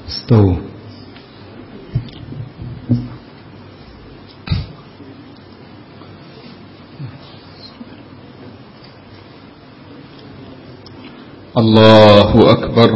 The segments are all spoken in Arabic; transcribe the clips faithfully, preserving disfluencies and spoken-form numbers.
استووا. الله أكبر.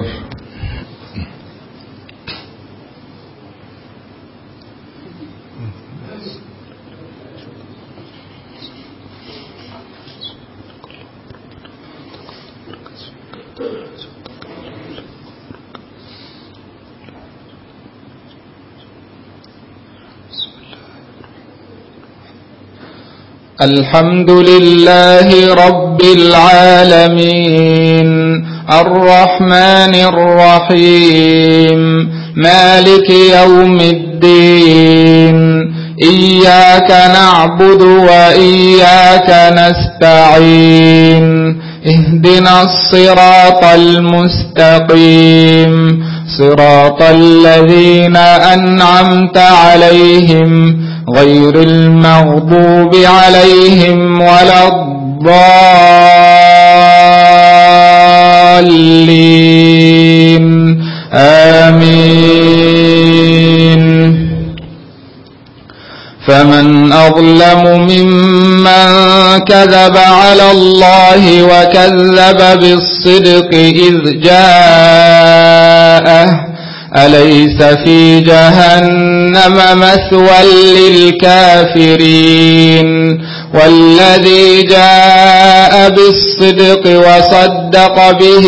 الحمد لله رب العالمين الرحمن الرحيم مالك يوم الدين إياك نعبد وإياك نستعين اهدنا الصراط المستقيم صراط الذين أنعمت عليهم غير المغضوب عليهم ولا الضالين آمين. فمن أظلم ممن كذب على الله وكذب بالصدق إذ جاءه أليس في جهنم مثوى للكافرين والذي جاء بالصدق وصدق به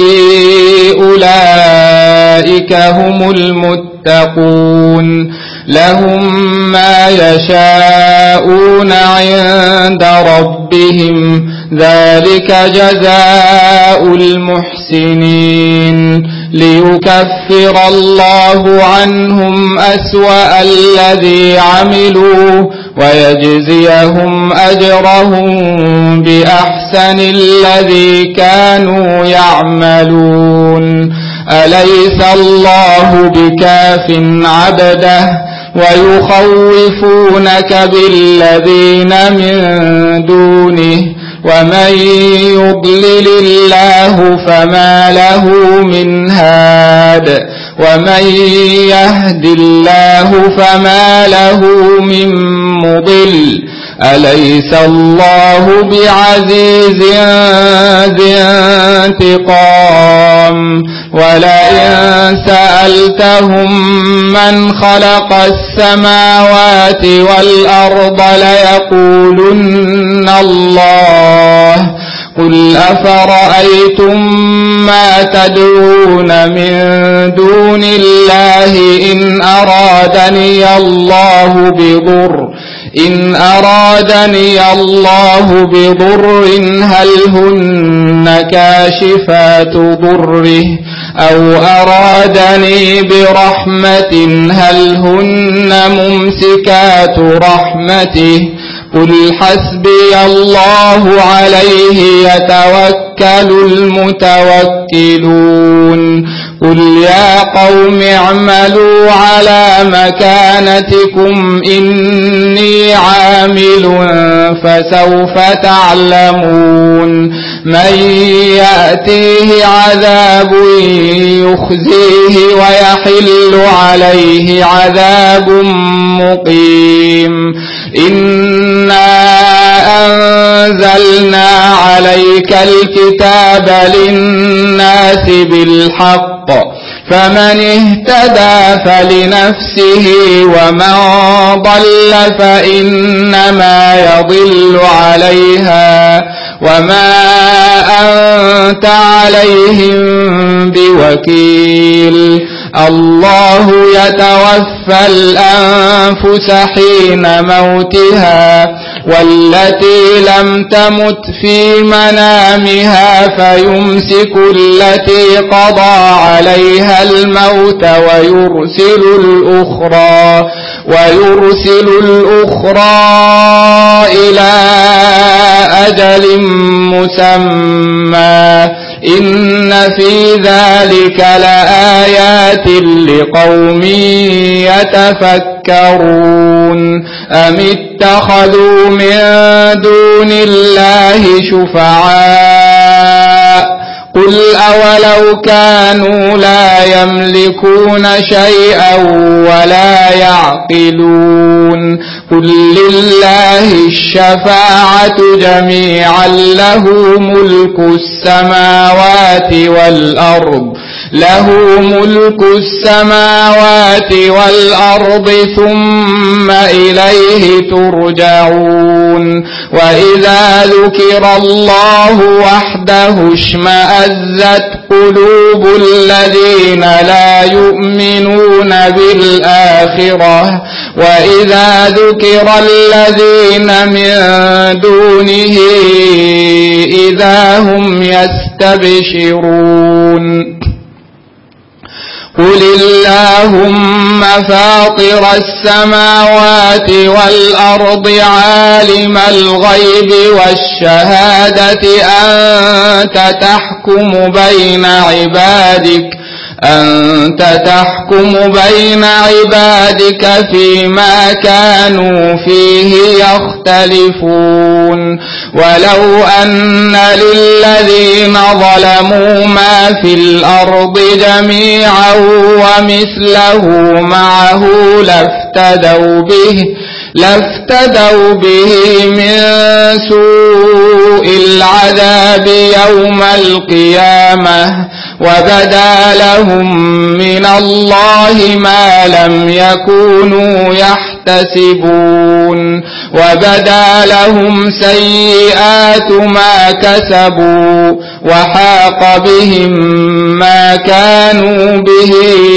أولئك هم المتقون لهم ما يشاءون عند ربهم ذلك جزاء المحسنين ليكفر الله عنهم أسوأ الذي عملوا ويجزيهم أجرهم بأحسن الذي كانوا يعملون. أليس الله بكاف عبده ويخوفونك بالذين من دونه ومن يضلل الله فما له من هاد ومن يهد الله فما له من مضل. أليس الله بعزيز ذي انتقام ولئن سألتهم من خلق السماوات والأرض ليقولن الله قل أفرأيتم ما تدعون من دون الله إن أرادني الله بضر إن أرادني الله بضر هل هن كاشفات ضره أو أرادني برحمة هل هن ممسكات رحمته قل حسبي الله عليه يتوكل المتوكلون. قل يا قوم اعملوا على مكانتكم إني عامل فسوف تعلمون من يأتيه عذاب يخزيه ويحل عليه عذاب مقيم. إنا أنزلنا عليك الكتاب للناس بالحق فمن اهتدى فلنفسه ومن ضل فإنما يضل عليها وما أنت عليهم بوكيل. الله يتوفى الأنفس حين موتها والتي لم تمت في منامها فيمسك التي قضى عليها الموت ويرسل الأخرى ويرسل الأخرى إلى أجل مسمى إن في ذلك لآيات لقوم يتفكرون. أم اتخذوا من دون الله شفعاء قل أولو كانوا لا يملكون شيئا ولا يعقلون قل لله الشفاعة جميعا له ملك السماوات والأرض له ملك السماوات والأرض ثم إليه ترجعون وإذا ذكر الله وحده اشمأزت قلوب الذين لا يؤمنون بالآخرة وإذا ذكر الذين من دونه إذا هم يستبشرون قل اللهم فاطر السماوات والأرض عالم الغيب والشهادة أنت تحكم بين عبادك أنت تحكم بين عبادك فيما كانوا فيه يختلفون ولو أن للذين ظلموا ما في الأرض جميعا ومثله معه لافتدوا به لافتدوا به من سوء العذاب يوم القيامة وبدا لهم من الله ما لم يكونوا يحتسبون وبدا لهم سيئات ما كسبوا وحاق بهم ما كانوا به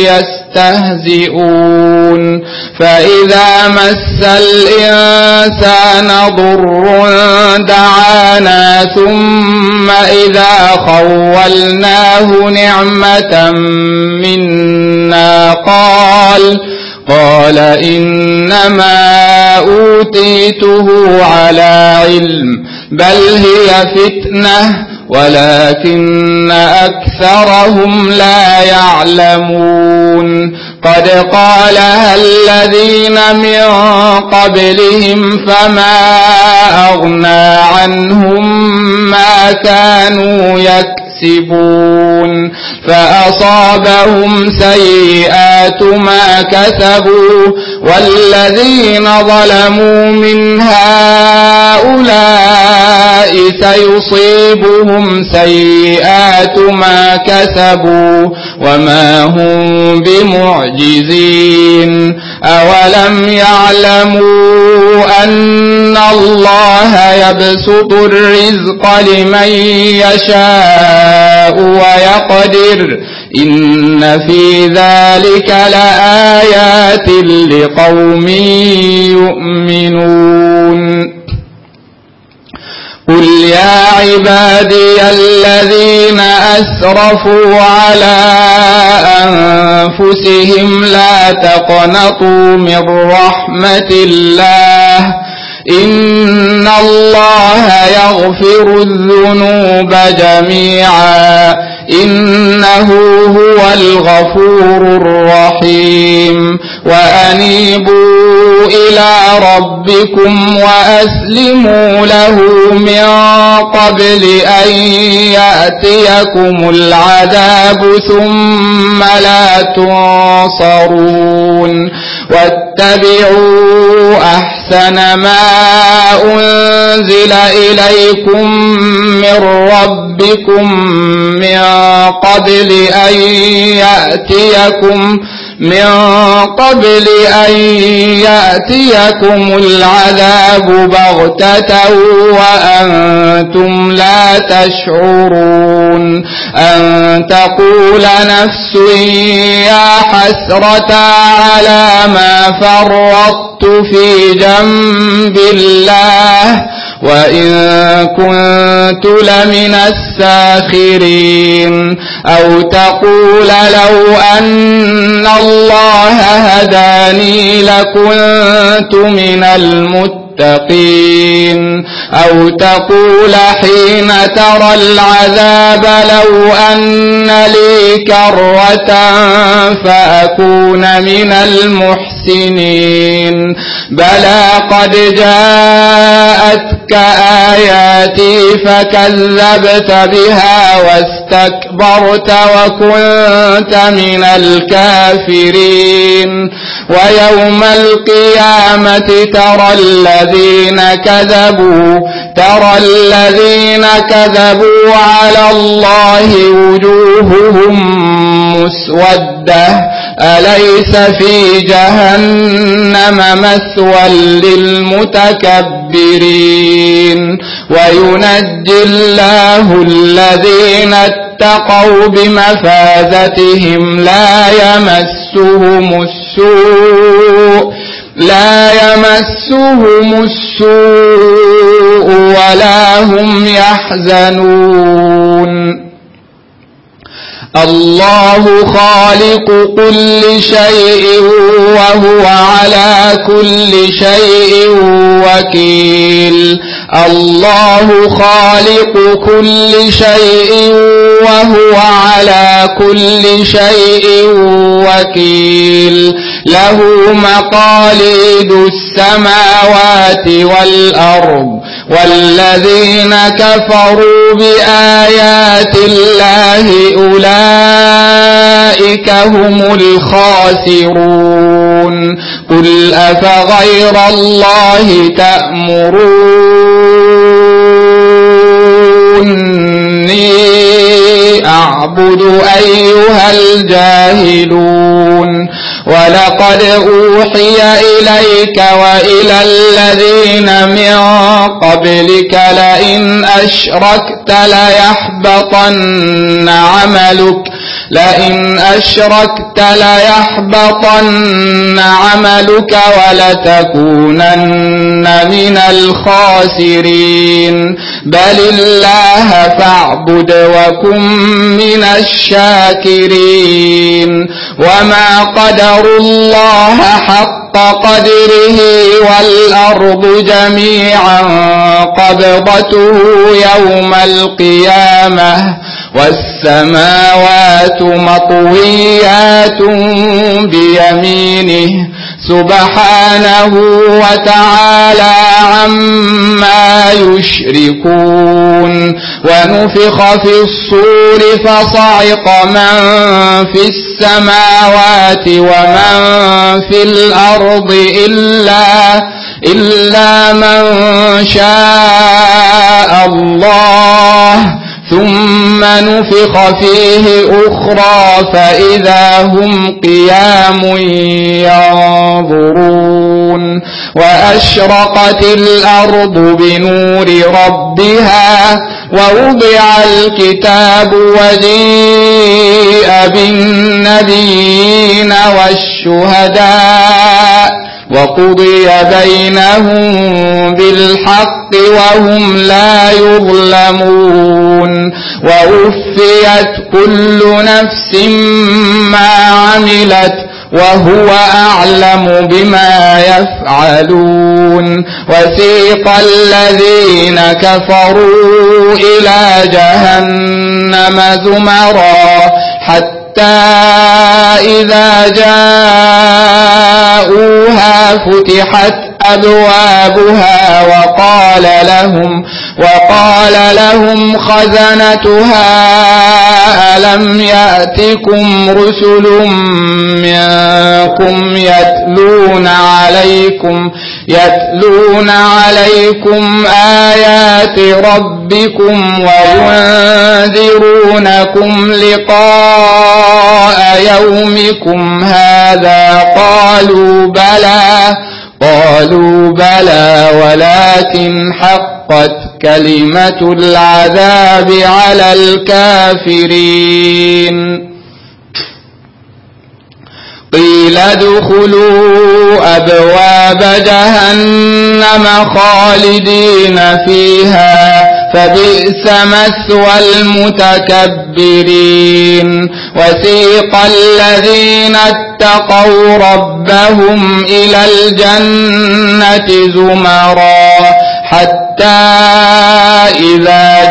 يستهزئون فإذا مس الإنسان ضر دعانا ثم إذا خولناه نعمة منا قال قال إنما أوتيته على علم بل هي فتنة ولكن أكثرهم لا يعلمون قد قالها الذين من قبلهم فما أغنى عنهم ما كانوا يكسبون فأصابهم سيئات ما كسبوا والذين ظلموا من هؤلاء سيصيبهم سيئات ما كسبوا وما هم بمعجزين أولم يعلموا أن الله يبسط الرزق لمن يشاء ويقدر إن في ذلك لآيات لقوم يؤمنون قل يا عبادي الذين أسرفوا على أنفسهم لا تقنطوا من رحمة الله إن الله يغفر الذنوب جميعا إنه هو الغفور الرحيم وأنيبوا إلى ربكم وأسلموا له من قبل أن يأتيكم العذاب ثم لا تنصرون واتبعوا أحسن ما أنزل إليكم من ربكم من قبل أن يأتيكم من قبل أن يأتيكم العذاب بغتة وأنتم لا تشعرون أن تقول نفس يا حسرة على ما فرطت في جنب الله وإن كنت لمن الساخرين أو تقول لو أن الله هداني لكنت من المتقين أو تقول حين ترى العذاب لو أن لي كرة فأكون من المحسنين المحسنين بلى قد جاءتك آياتي فكذبت بها واستكبرت وكنت من الكافرين ويوم القيامة ترى الذين كذبوا ترى الذين كذبوا على الله وجوههم مسودة أليس في جهنم مثوى للمتكبرين وينجي الله الذين اتقوا بمفازتهم لا يمسهم السوء لا يمسهم السوء ولا هم يحزنون الله خالق كل شيء وهو على كل شيء وكيل الله خالق كل شيء وهو على كل شيء وكيل له مقاليد السماوات والأرض والذين كفروا بآيات الله أولئك هم الخاسرون قل أفغير الله تأمروني أعبد أيها الجاهلون ولقد أوحي إليك وإلى الذين من قبلك لئن أشركت ليحبطن عملك لئن أشركت ليحبطن عملك ولتكونن من الخاسرين بل الله فاعبد وكن من الشاكرين وما قدروا الله حق قدره والأرض جميعا قبضته يوم القيامة والسماوات مطويات بيمينه سبحانه وتعالى عما يشركون ونفخ في الصور فصعق من في السماوات ومن في الأرض إلا إلا من شاء الله ثم نفخ فيه أخرى فإذا هم قيام ينظرون وأشرقت الأرض بنور ربها ووضع الكتاب وجيء بالنبيين والشهداء وقضي بينهم بالحق وهم لا يظلمون ووفيت كل نفس ما عملت وهو أعلم بما يفعلون وسيق الذين كفروا إلى جهنم زمرا حتى إذا جاءوها فتحت أبوابها وقال لهم وقال لهم خزنتها ألم يأتكم رسل منكم يتلون عليكم يتلون عليكم آيات ربكم وينذرونكم لقاء يومكم هذا قالوا بلى قالوا بلى ولكن حقت كلمة العذاب على الكافرين قيل ادخلوا أبواب جهنم خالدين فيها فبئس مثوى المتكبرين وسيق الذين اتقوا ربهم إلى الجنة زمرا حتى حتى إذا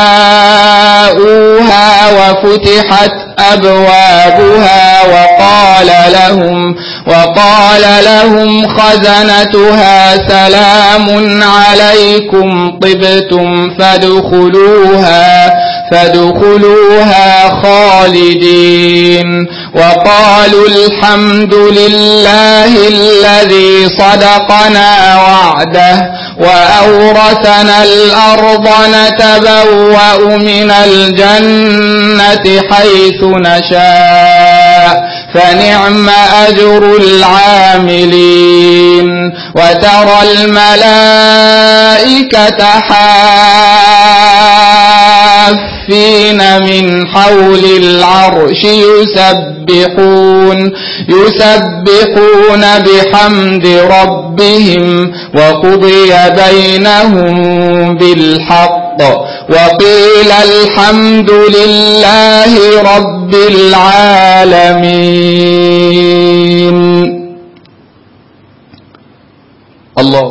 جاءوها وفتحت أبوابها وقال لهم وقال لهم خزنتها سلام عليكم طبتم فادخلوها فادخلوها خالدين وقالوا الحمد لله الذي صدقنا وعده وأورثنا الأرض نتبوأ من الجنة حيث نشاء فنعم أجر العاملين وترى الملائكة حافين من حول العرش يسبحون يسبحون بحمد ربهم وقضي بينهم بالحق وقيل الحمد لله رب العالمين. الله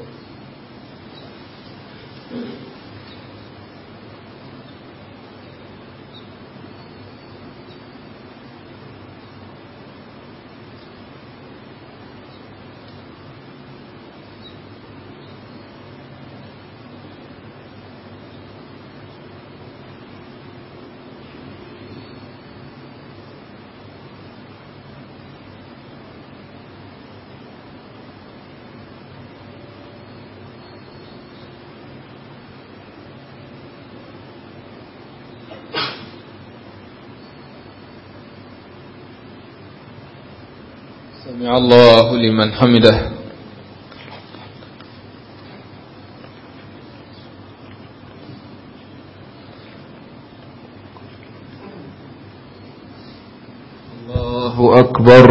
سمع الله لمن حمده. الله أكبر.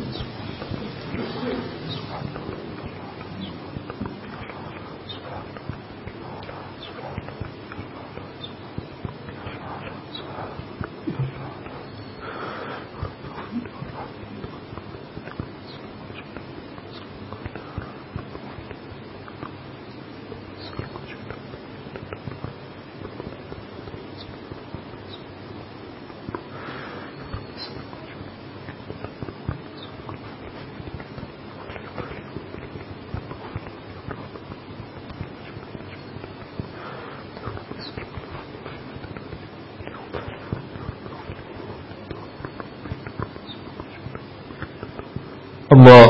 الله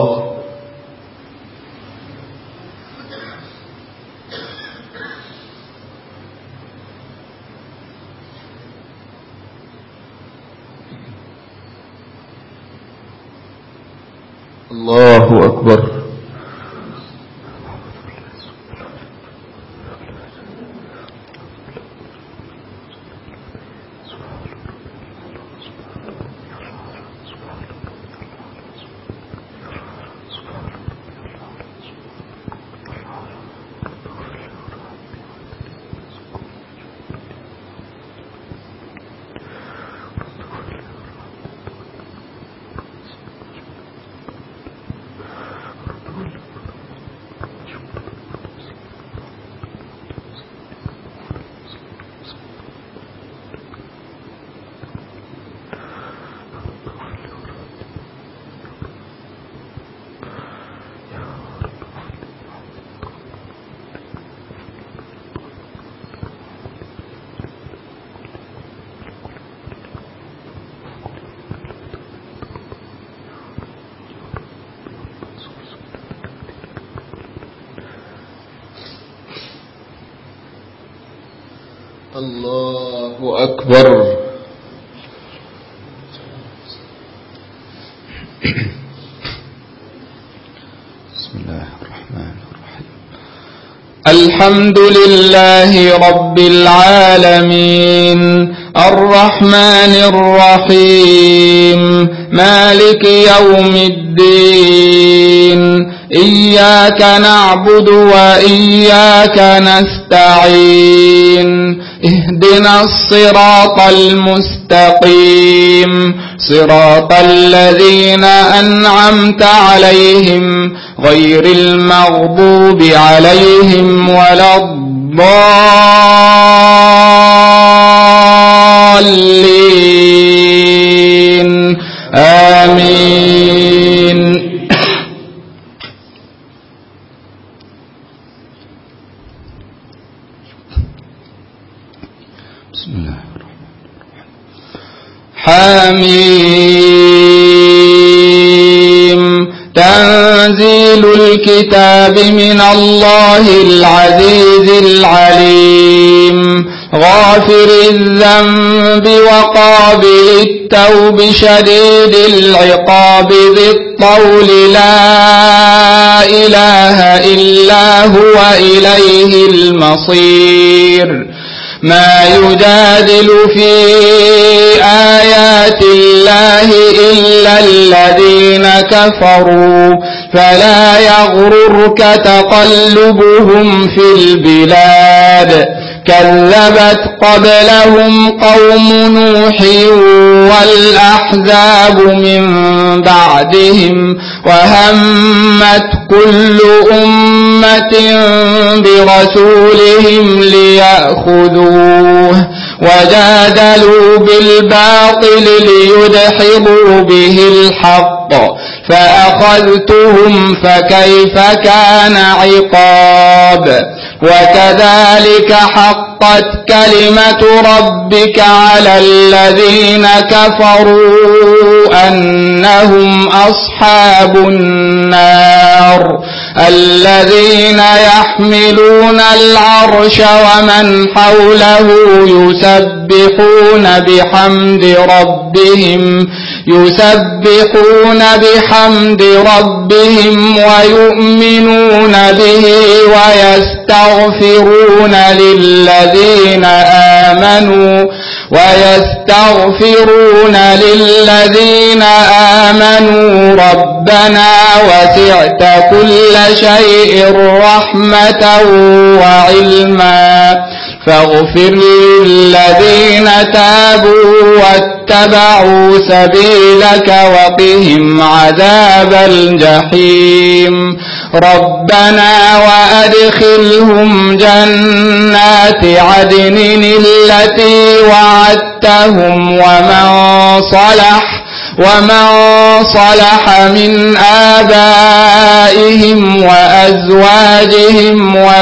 الله أكبر. الله أكبر. بسم الله الرحمن الرحيم. الحمد لله رب العالمين الرحمن الرحيم مالك يوم الدين إياك نعبد وإياك نستعين اهدنا الصراط المستقيم صراط الذين أنعمت عليهم غير المغضوب عليهم ولا الضالين الضالين آمين. بسم الله الرحمن الرحيم. حميم. تنزيل الكتاب من الله العزيز العليم غافر الذنب وقابل التوب شديد العقاب ذي الطول لا إله إلا هو إليه المصير. ما يجادل في آيات الله إلا الذين كفروا فلا يغررك تقلبهم في البلاد. كذبت قبلهم قوم نوح والأحزاب من بعدهم وهمت كل أمة برسولهم ليأخذوه وجادلوا بالباطل ليدحضوا به الحق فأخذتهم فكيف كان عقاب. وكذلك حقت كلمة ربك على الذين كفروا أنهم أصحاب النار الذين يحملون العرش ومن حوله يسبحون بحمد ربهم يسبحون بحمد ربهم ويؤمنون به ويستغفرون للذين آمنوا ويستغفرون للذين آمنوا ربنا وسعت كل شيء رحمة وعلما فاغفر للذين تابوا واتبعوا سبيلك وقهم عذاب الجحيم. ربنا وأدخلهم جنات عدن التي وعدتهم ومن صلح ومن صلح من آبائهم وأزواجهم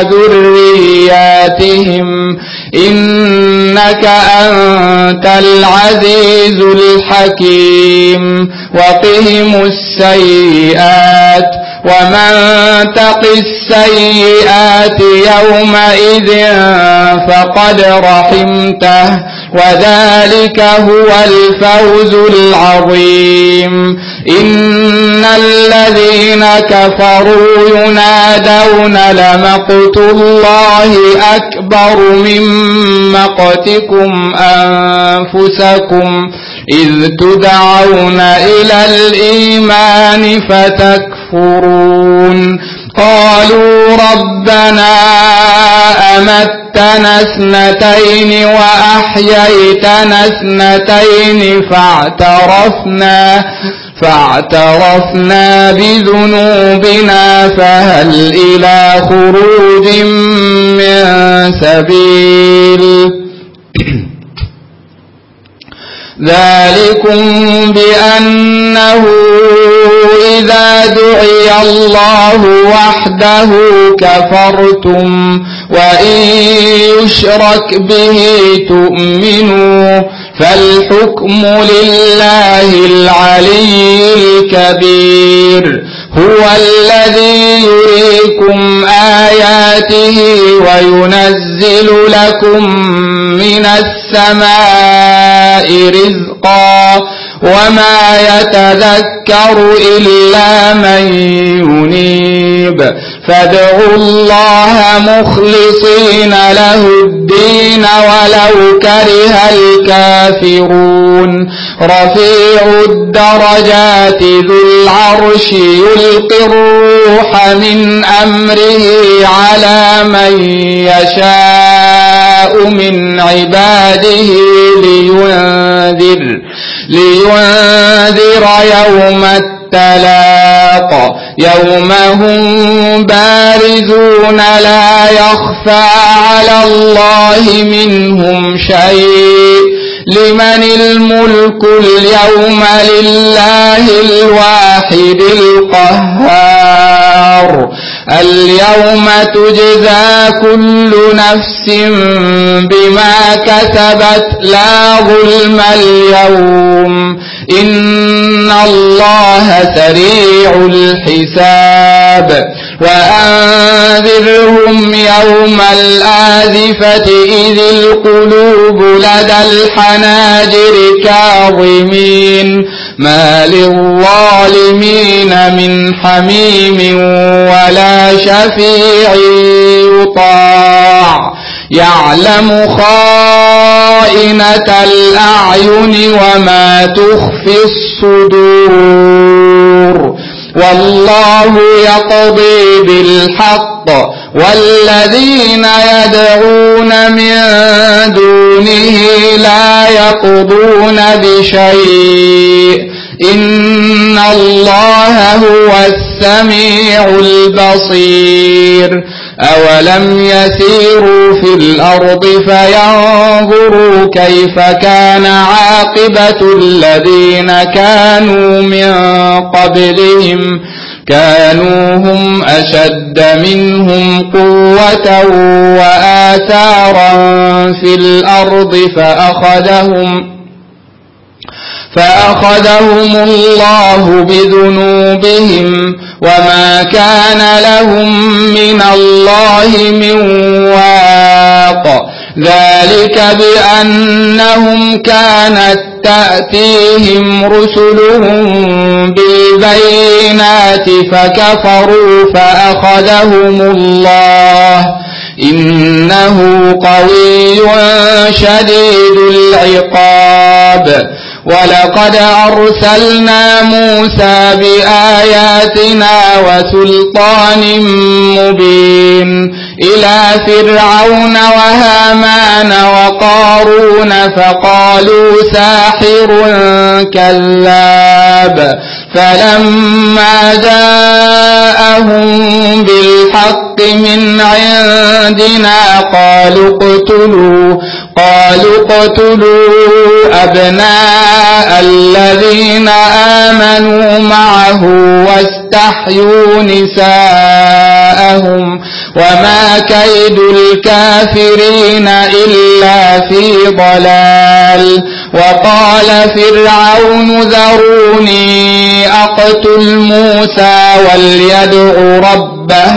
وذرياتهم إنك أنت العزيز الحكيم. وقهم السيئات ومن تق السيئات يومئذ فقد رحمته وذلك هو الفوز العظيم. إن الذين كفروا ينادون لمقت الله أكبر من مقتكم أنفسكم إذ تدعون إلى الإيمان فتكفرون. قالوا ربنا أمتنا اثنتين وأحييتنا اثنتين فاعترفنا فاعترفنا بذنوبنا فهل إلى خروج من سبيل. ذلكم بأنه إذا دعي الله وحده كفرتم وإن يشرك به تؤمنوا فالحكم لله العلي الكبير. هو الذي يريكم آياته وينزل لكم من السماء رزقا وما يتذكر إلا من ينيب. فادعوا الله مخلصين له الدين ولو كره الكافرون. رفيع الدرجات ذو العرش يلقي الروح من أمره على من يشاء من عباده لينذر لينذر يوم التلاق. يوم هم بارزون لا يخفى على الله منهم شيء لمن الملك اليوم لله الواحد القهار اليوم تجزى كل نفس بما كسبت لا ظلم اليوم إن الله سريع الحساب وأنذرهم يوم الآزفة إذ القلوب لدى الحناجر كاظمين ما للظالمين من حميم ولا شفيع يطاع يعلم خائنة الأعين وما تخفي الصدور والله يقضي بالحق والذين يدعون من دونه لا يقضون بشيء إن الله هو السميع البصير أولم يسيروا في الأرض فينظروا كيف كان عاقبة الذين كانوا من قبلهم كانوا هم أشد منهم قوة وآثارا في الأرض فأخذهم فأخذهم الله بذنوبهم وما كان لهم من الله من واق ذلك بأنهم كانت تأتيهم رسلهم بالبينات فكفروا فأخذهم الله إنه قوي شديد العقاب ولقد أرسلنا موسى بآياتنا وسلطان مبين إلى فرعون وهامان وقارون فقالوا ساحر كذاب فلما جاءهم بالحق من عندنا قالوا اقتلوا قالوا اقتلوا أبناء الذين آمنوا معه واستحيوا نساءهم وما كيد الكافرين إلا في ضلال وقال فرعون ذروني أقتل موسى وليدع ربه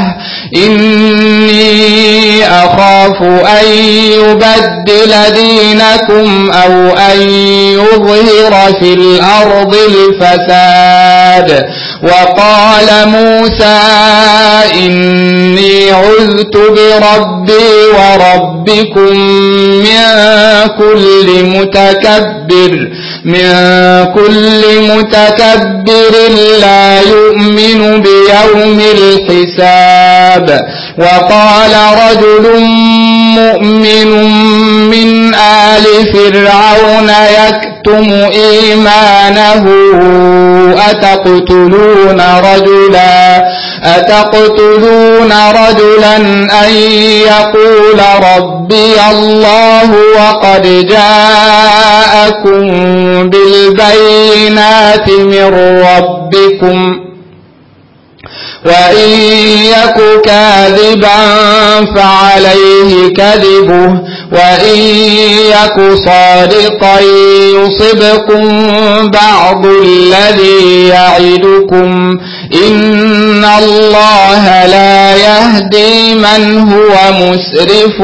إني أخاف أن يبدل دينكم أو أن يظهر في الأرض الفساد وقال موسى إني عذت بربي وربكم من كل متكبر من كل متكبر لا يؤمن بيوم الحساب وقال رجل مؤمن من آل فرعون يكتم إيمانه أتقتلون رجلا أتقتلون رجلا أن يقول ربي الله وقد جاءكم بالبينات من ربكم وإن يك كاذبا فعليه كذبه وإن يك صادقا يصبكم بعض الذي يعدكم إن الله لا يهدي من هو مسرف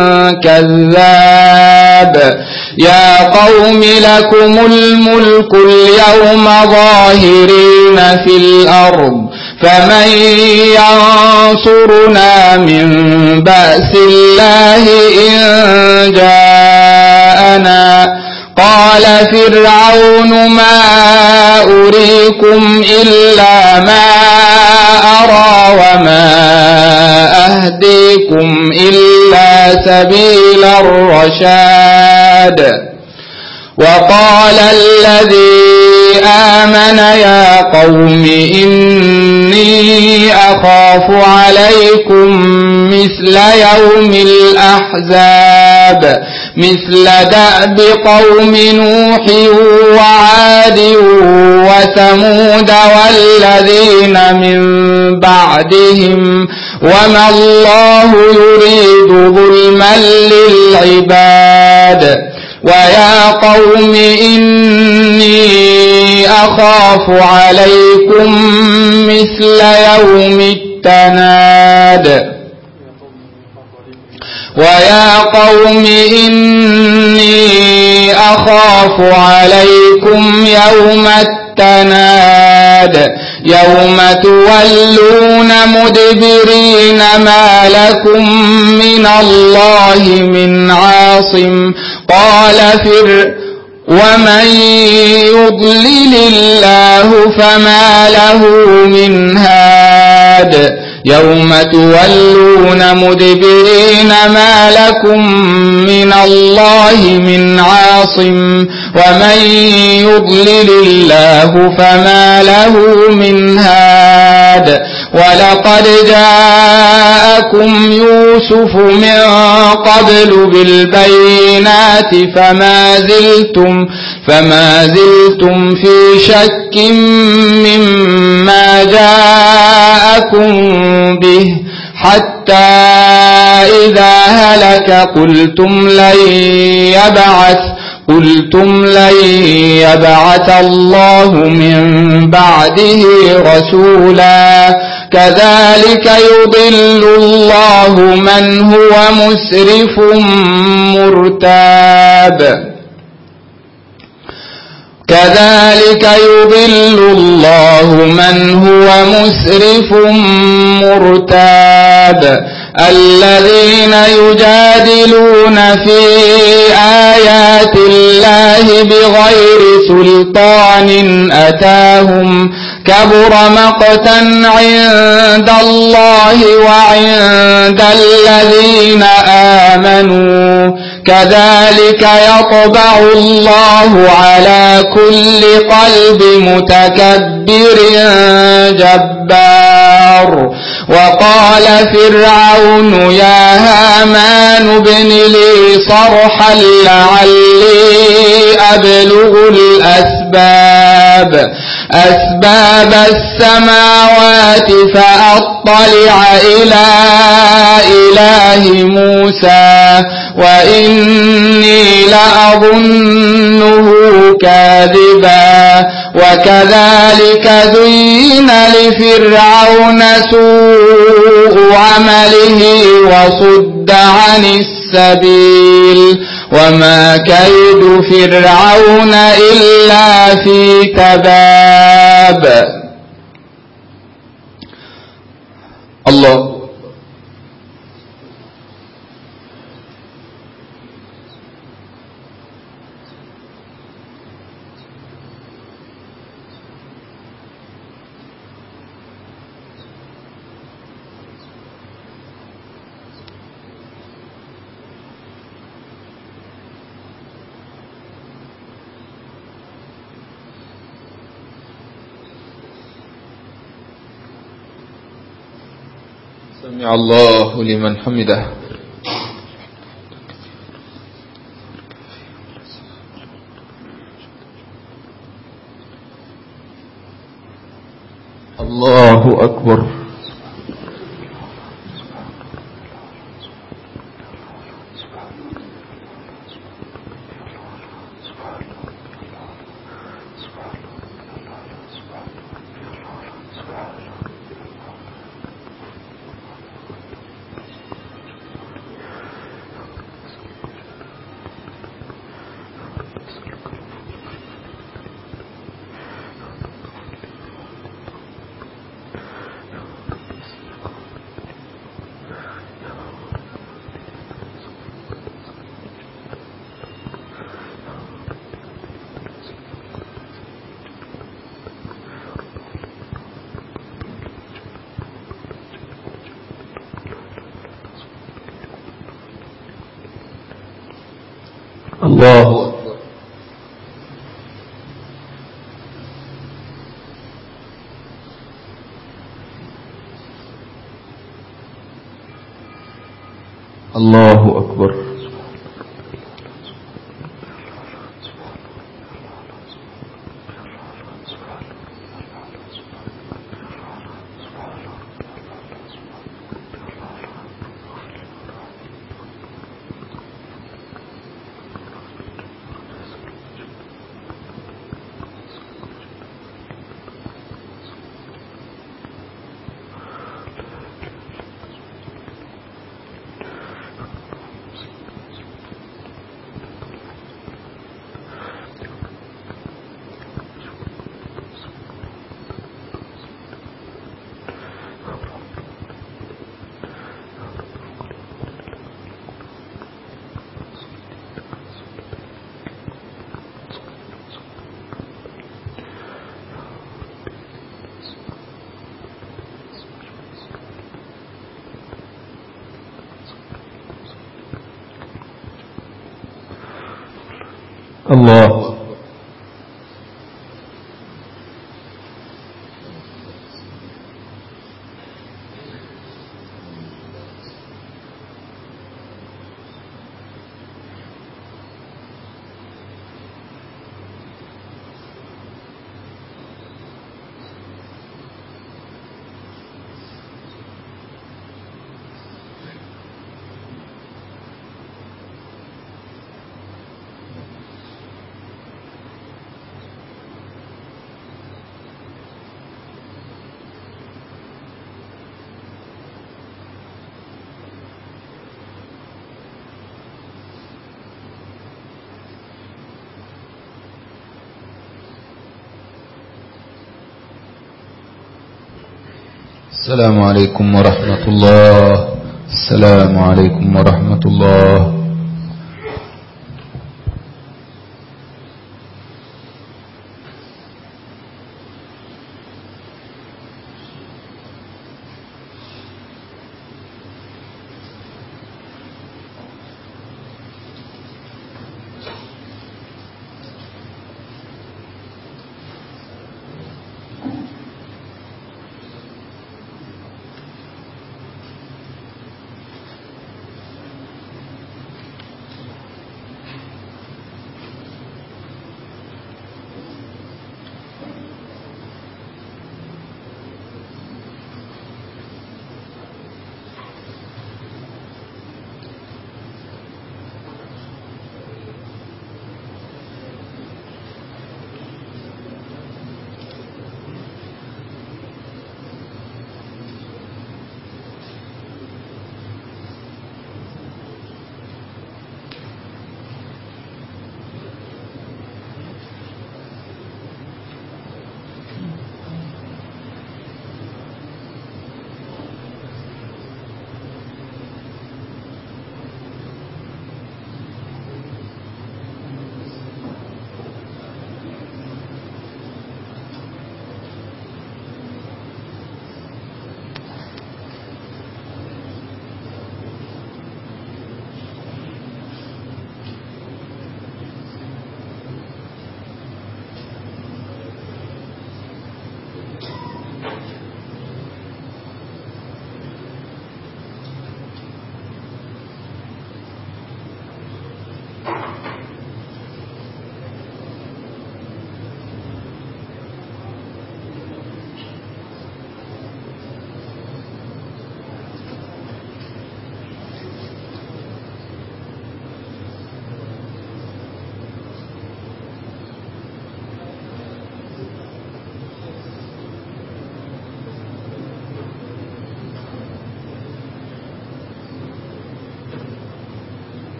كذاب يا قوم لكم الملك اليوم ظاهرين في الأرض فمن ينصرنا من بأس الله إن جاءنا قال فرعون ما أريكم إلا ما أرى وما أهديكم إلا سبيل الرشاد وقال الذي آمن يا قوم إني أخاف عليكم مثل يوم الأحزاب مثل دأب قوم نوح وعاد وثمود والذين من بعدهم وما الله يريد ظلما للعباد ويا قوم إني أخاف عليكم مثل يوم التناد ويا قوم إني أخاف عليكم يوم التناد يوم تولون مدبرين ما لكم من الله من عاصم قال فر ومن يضلل الله فما له من هاد يوم تولون مدبرين ما لكم من الله من عاصم ومن يضلل الله فما له من هاد ولقد جاءكم يوسف من قبل بالبينات فما زلتم فما زلتم في شك مما جاءكم به حتى إذا هلك قلتم لن يبعث قلتم لن يبعث الله من بعده رسولا كذلك يضل الله من هو مسرف مرتاب كذلك يضل الله من هو مسرف مرتاب الذين يجادلون في آيات الله بغير سلطان أتاهم كبر مقتا عند الله وعند الذين آمنوا كذلك يطبع الله على كل قلب متكبر جبار وقال فرعون يا هامان ابن لي صرحا لعلي أبلغ الأسباب أسباب السماوات فأطلع إلى إله موسى وإني لأظنه كاذبا وكذلك زين لفرعون سوء عمله وصد عن السبيل وما كيد فرعون إلا في تباب. الله سمع الله لمن حمده. الله أكبر. الله أكبر. الله أكبر. الله. السلام عليكم ورحمة الله. السلام عليكم ورحمة الله.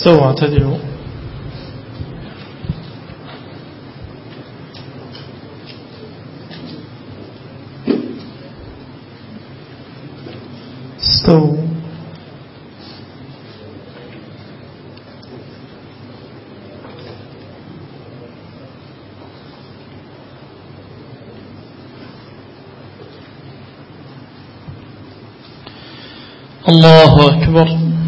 استووا اعتدلوا. استووا. الله أكبر.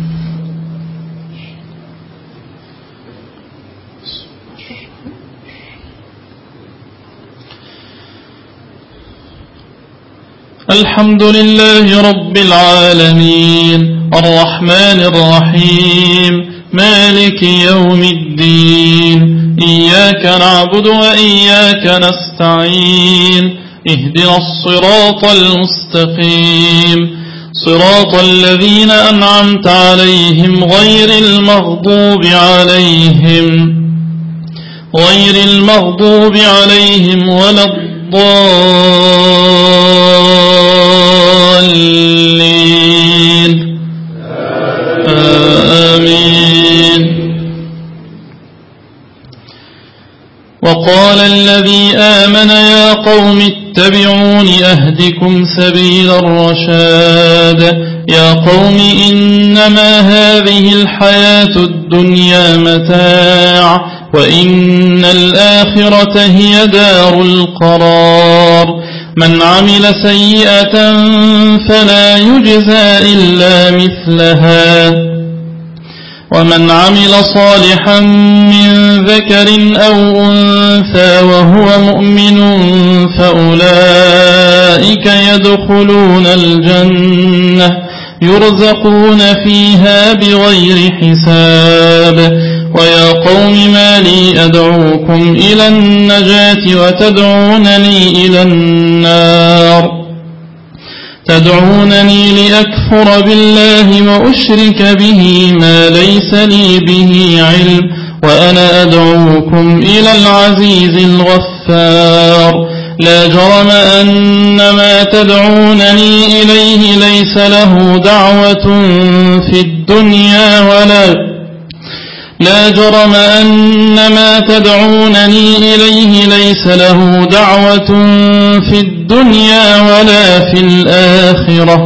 الحمد لله رب العالمين الرحمن الرحيم مالك يوم الدين إياك نعبد وإياك نستعين اهدنا الصراط المستقيم صراط الذين أنعمت عليهم غير المغضوب عليهم غير المغضوب عليهم ولا الضالين آمين. وقال الذي آمن يا قوم اتبعون أهدكم سبيل الرشاد يا قوم إنما هذه الحياة الدنيا متاع وإن الآخرة هي دار القرار من عمل سيئة فلا يجزى إلا مثلها ومن عمل صالحا من ذكر أو أنثى وهو مؤمن فأولئك يدخلون الجنة يرزقون فيها بغير حساب ويا قوم ما لي أدعوكم إلى النجاة وتدعونني إلى النار تدعونني لأكفر بالله وأشرك به ما ليس لي به علم وأنا أدعوكم إلى العزيز الغفار لا جرم أن ما تدعونني إليه ليس له دعوة في الدنيا ولا لا جرم أن ما تدعونني إليه ليس له دعوة في الدنيا ولا في الآخرة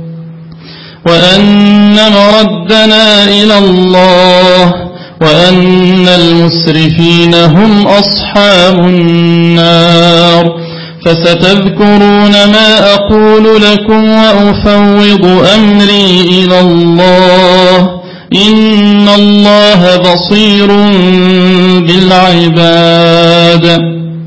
وأن مردنا إلى الله وأن المسرفين هم أصحاب النار فستذكرون ما أقول لكم وأفوض أمري إلى الله إن الله بصير بالعباد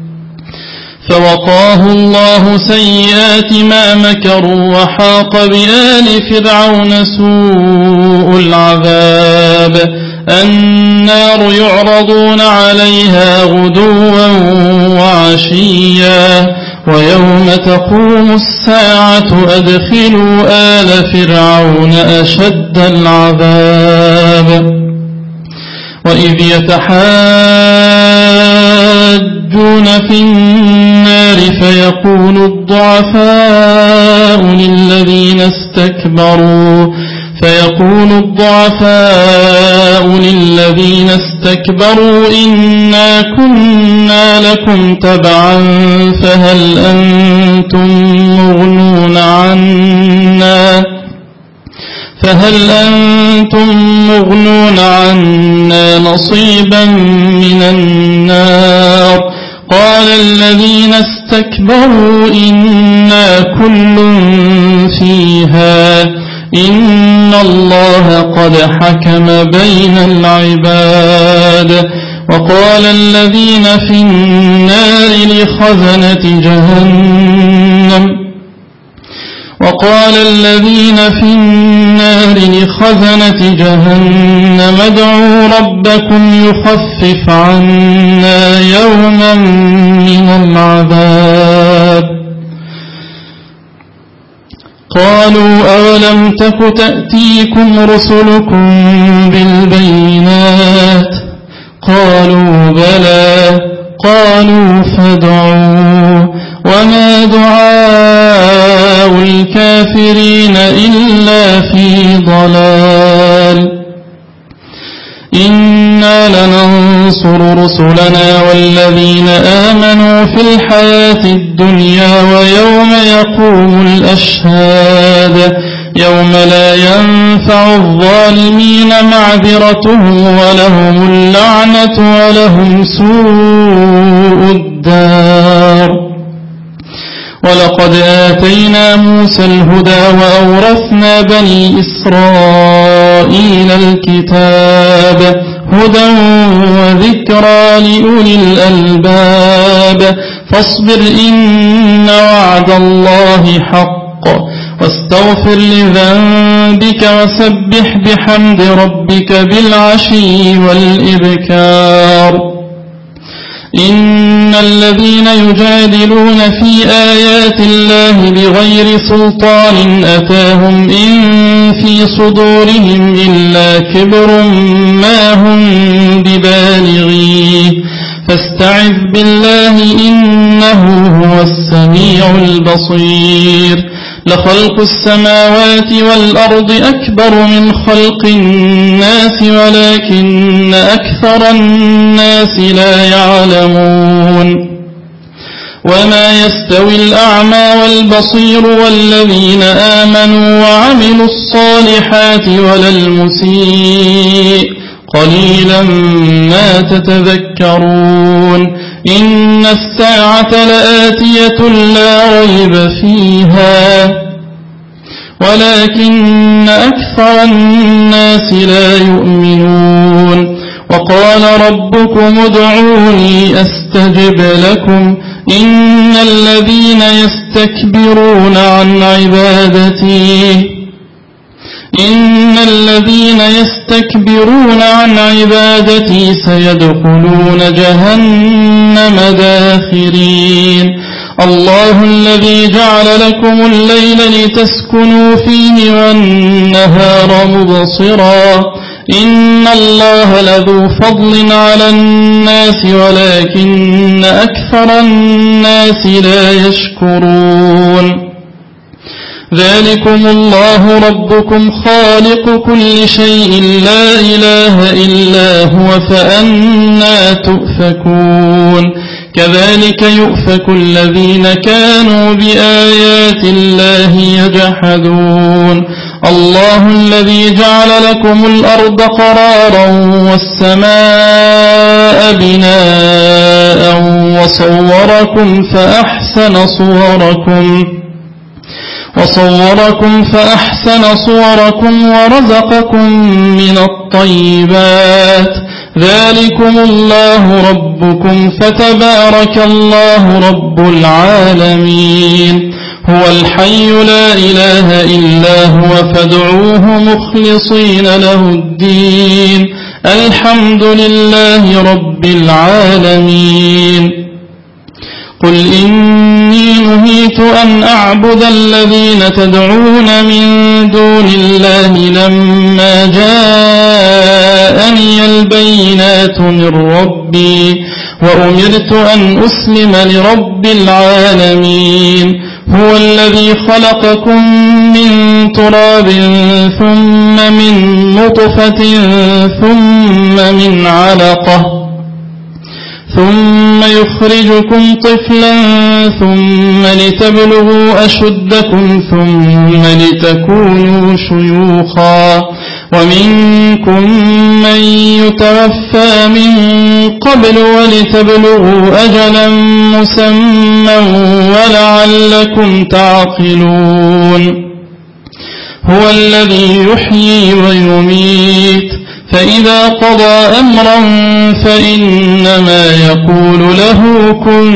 فوقاه الله سيئات ما مكروا وحاق بآل فرعون سوء العذاب النار يعرضون عليها غدوا وعشيا ويوم تقوم الساعة أدخلوا آل فرعون أشد العذاب وإذ يتحاجون في النار فيقول الضعفاء للذين استكبروا فيقول الضعفاء للذين استكبروا إنا كنا لكم تبعا فهل أنتم مغنون عنا فهل أنتم مغنون عنا نصيبا من النار قال الذين استكبروا إنا كل فيها إن الله قد حكم بين العباد وقال الذين في النار لخزنة جهنم وقال الذين في النار لخزنة جهنم ادعوا ربكم يخفف عنا يوما من العذاب قالوا أولم تك تأتيكم رسلكم بالبينات قالوا بلى قالوا فادعوا وما دعاء الكافرين إلا في ضلال ينصر رسلنا والذين آمنوا في الحياة الدنيا ويوم يقوم الأشهاد يوم لا ينفع الظالمين معذرتهم ولهم اللعنة ولهم سوء الدار. ولقد آتينا موسى الهدى وأورثنا بني إسرائيل الكتاب هدى وذكرى لأولي الألباب. فاصبر إن وعد الله حق واستغفر لذنبك وسبح بحمد ربك بالعشي والإبكار. إن الذين يجادلون في آيات الله بغير سلطان أتاهم إن في صدورهم إلا كبر ما هم ببالغيه فاستعذ بالله إنه هو السميع البصير. لخلق السماوات والأرض أكبر من خلق الناس ولكن أكثر الناس لا يعلمون. وما يستوي الأعمى والبصير والذين آمنوا وعملوا الصالحات ولا المسيء قليلا ما تتذكرون. إن الساعة لآتية لا ريب فيها ولكن أكثر الناس لا يؤمنون. وقال ربكم ادعوني أستجب لكم إن الذين يستكبرون عن عبادتي إن الذين يستكبرون عن عبادتي سيدخلون جهنم داخرين. الله الذي جعل لكم الليل لتسكنوا فيه والنهار مبصرا إن الله لذو فضل على الناس ولكن أكثر الناس لا يشكرون. ذلكم الله ربكم خالق كل شيء لا إله إلا هو فأنى تؤفكون. كذلك يؤفك الذين كانوا بآيات الله يجحدون. الله الذي جعل لكم الأرض قرارا والسماء بناء وصوركم فأحسن صوركم وصوركم فأحسن صوركم ورزقكم من الطيبات. ذلكم الله ربكم فتبارك الله رب العالمين. هو الحي لا إله إلا هو فادعوه مخلصين له الدين الحمد لله رب العالمين. قل إني نهيت أن أعبد الذين تدعون من دون الله لما جاءني البينات من ربي وأمرت أن أسلم لرب العالمين. هو الذي خلقكم من تراب ثم من نطفة ثم من علقة ثم يخرجكم طفلا ثم لتبلغوا أشدكم ثم لتكونوا شيوخا ومنكم من يتوفى من قبل ولتبلغوا أجلا مسمى ولعلكم تعقلون. هو الذي يحيي ويميت فإذا قضى أمرا فإنما يقول له كن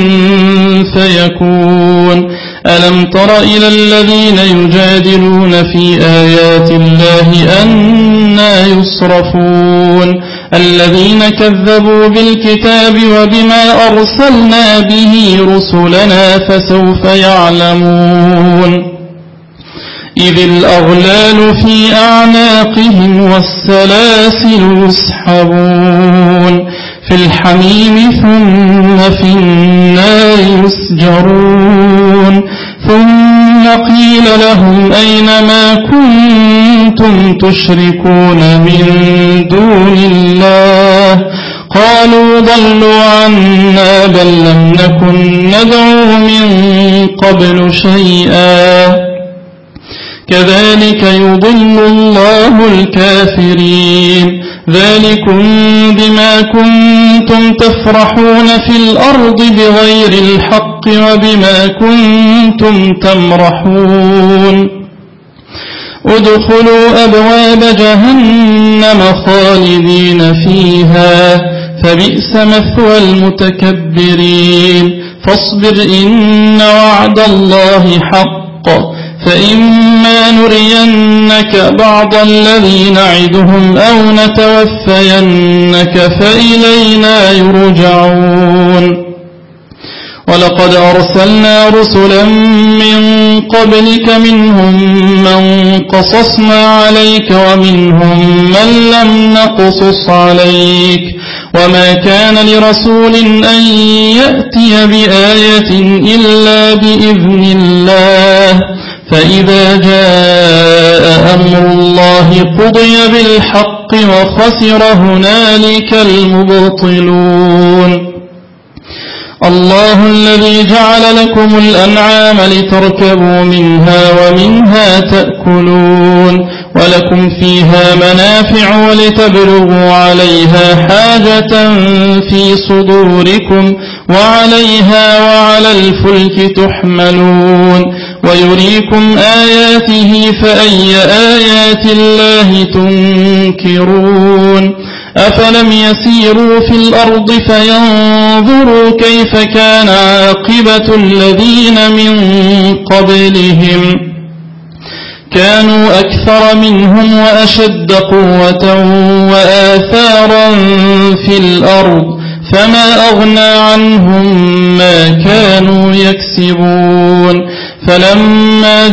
فيكون. ألم تر إلى الذين يجادلون في آيات الله أنى يصرفون. الذين كذبوا بالكتاب وبما أرسلنا به رسلنا فسوف يعلمون. إذ الأغلال في أعناقهم والسلاسل يسحبون في الحميم ثم في النار يسجرون. ثم قيل لهم أين ما كنتم تشركون من دون الله قالوا ضلوا عنا بل لم نكن ندعو من قبل شيئا كذلك يضل الله الكافرين ذلكم بما كنتم تفرحون في الأرض بغير الحق وبما كنتم تمرحون ادخلوا أبواب جهنم خالدين فيها فبئس مثوى المتكبرين فاصبر إن وعد الله حق فإما نرينك بعض الذي نعدهم أو نتوفينك فإلينا يرجعون ولقد أرسلنا رسلا من قبلك منهم من قصصنا عليك ومنهم من لم نقصص عليك وما كان لرسول أن يأتي بآية إلا بإذن الله فإذا جاء أمر الله قضي بالحق وخسر هنالك المبطلون الله الذي جعل لكم الأنعام لتركبوا منها ومنها تأكلون ولكم فيها منافع ولتبلغوا عليها حاجة في صدوركم وعليها وعلى الفلك تحملون ويريكم آياته فأي آيات الله تنكرون أفلم يسيروا في الأرض فينظروا كيف كان عاقبة الذين من قبلهم كانوا أكثر منهم وأشد قوة وآثارا في الأرض فما أغنى عنهم ما كانوا يكسبون فلما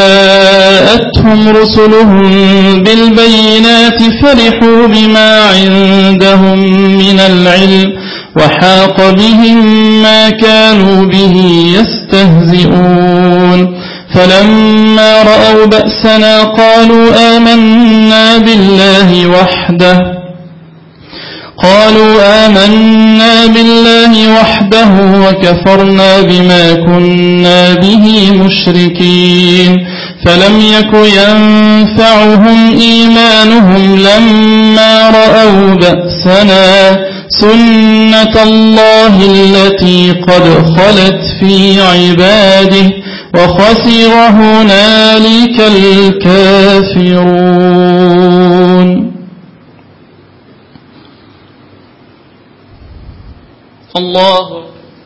جاءتهم رسلهم بالبينات فرحوا بما عندهم من العلم وحاق بهم ما كانوا به يستهزئون فلما رأوا بأسنا قالوا آمنا بالله وحده قالوا آمنا بالله وحده وكفرنا بما كنا به مشركين فلم يك ينفعهم إيمانهم لما رأوا بأسنا سنة الله التي قد خلت في عباده وخسر هنالك الكافرون. الله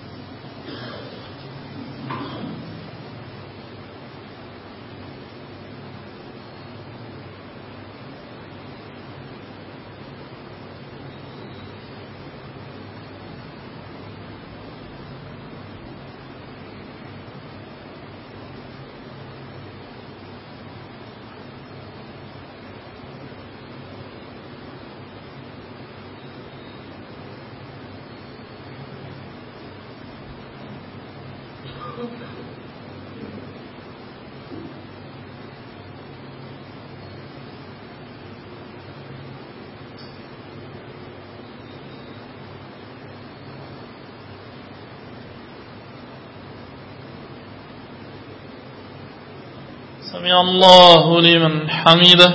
سمع الله لمن حمده.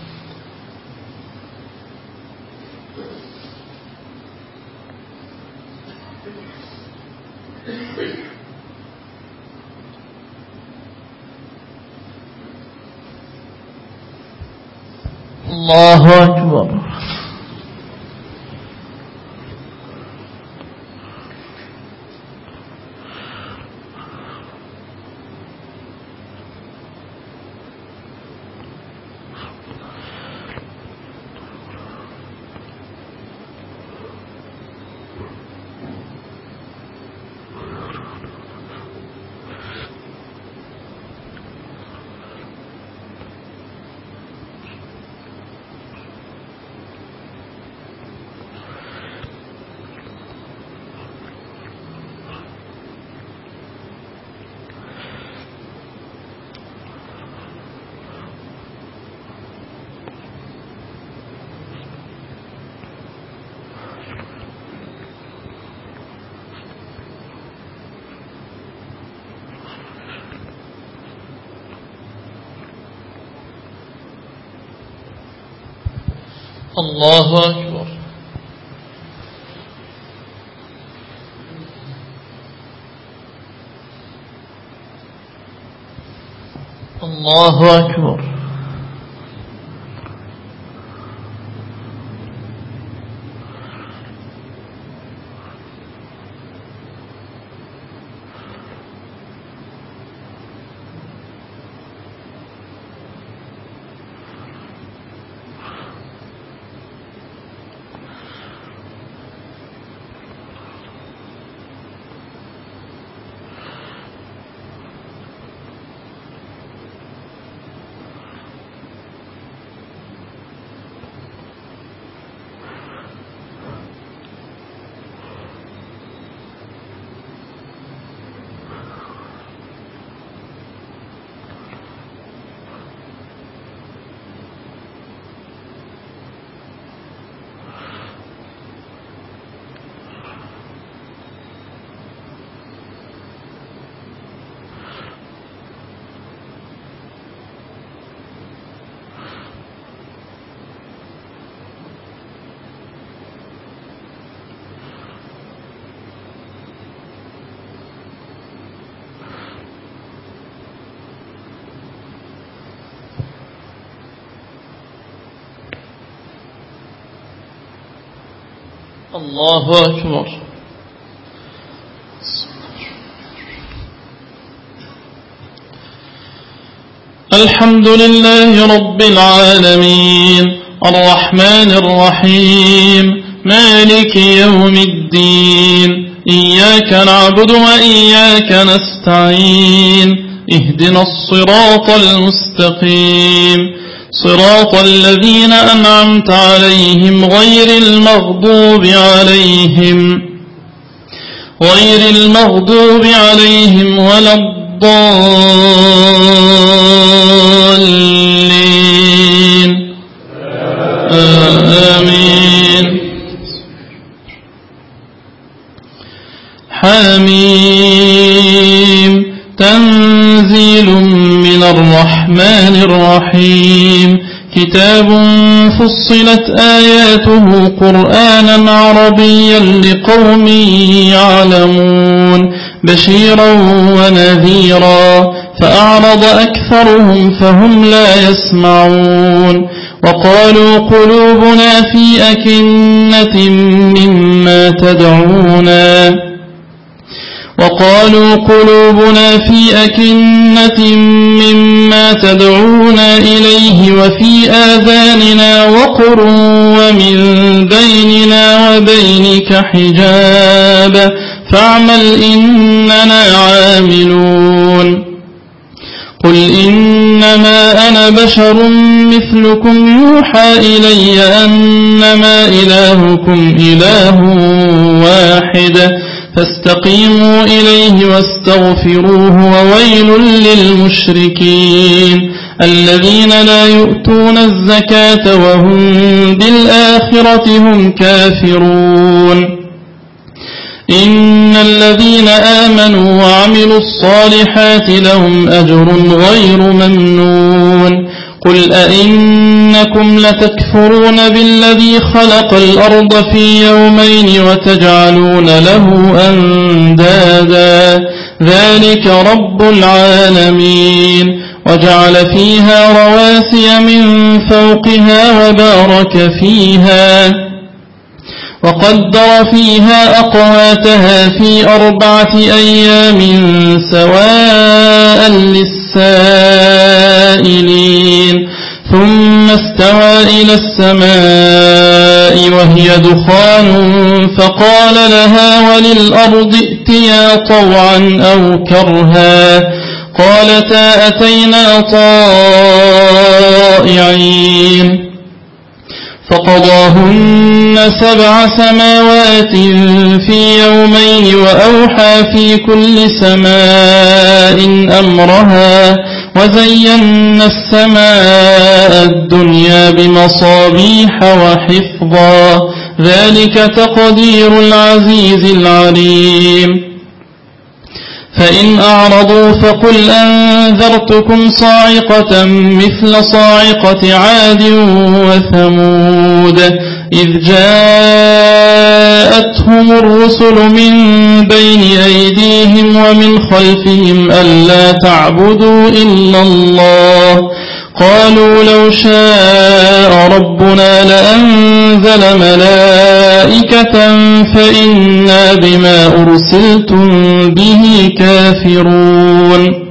الله أكبر. الله أكبر. الله أكبر. الله أكبر. الحمد لله رب العالمين الرحمن الرحيم مالك يوم الدين إياك نعبد وإياك نستعين اهدنا الصراط المستقيم صراط الذين أنعمت عليهم غير المغضوب عليهم غير المغضوب عليهم ولا الضالين آمين. حميم تنزيل من الرحمن الرحيم كتاب فصلت آياته قرآنا عربيا لقوم يعلمون بشيرا ونذيرا فأعرض أكثرهم فهم لا يسمعون وقالوا قلوبنا في أكنة مما تدعونا وقالوا قلوبنا في أكنة مما تدعونا إليه وفي آذاننا وقر ومن بيننا وبينك حجاب فاعمل إننا عاملون قل إنما أنا بشر مثلكم يوحى إلي أنما إلهكم إله واحد فاستقيموا إليه واستغفروه وويل للمشركين الذين لا يؤتون الزكاة وهم بالآخرة هم كافرون إن الذين آمنوا وعملوا الصالحات لهم أجر غير ممنون قل أئنكم لتكفرون بالذي خلق الأرض في يومين وتجعلون له أندادا ذلك رب العالمين وجعل فيها رواسي من فوقها وبارك فيها وقدر فيها أقواتها في أربعة أيام سواء للسائلين ثم استوى إلى السماء وهي دخان فقال لها وللأرض ائتيا طوعا أو كرها قالتا أتينا طائعين فقضاهن سبع سماوات في يومين وأوحى في كل سماء أمرها وزينا السماء الدنيا بمصابيح وحفظا ذلك تقدير العزيز العليم فإن أعرضوا فقل أنذرتكم صاعقة مثل صاعقة عاد وثمود إذ جاءتهم الرسل من بين أيديهم ومن خلفهم ألا تعبدوا إلا الله قالوا لو شاء ربنا لأنزل ملائكة فإنا بما أرسلتم به كافرون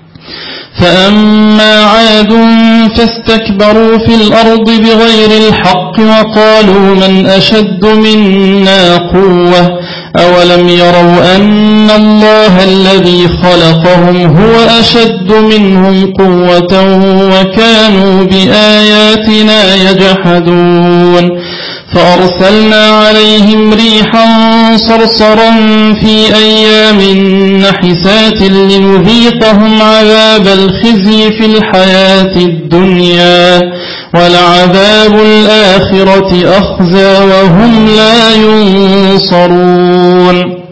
فأما عاد فاستكبروا في الأرض بغير الحق وقالوا من أشد منا قوة أولم يروا أن الله الذي خلقهم هو أشد منهم قوة وكانوا بآياتنا يجحدون فأرسلنا عليهم ريحا صرصرا في أيام نحسات لنذيقهم عذاب الخزي في الحياة الدنيا ولعذاب الآخرة أخزى وهم لا ينصرون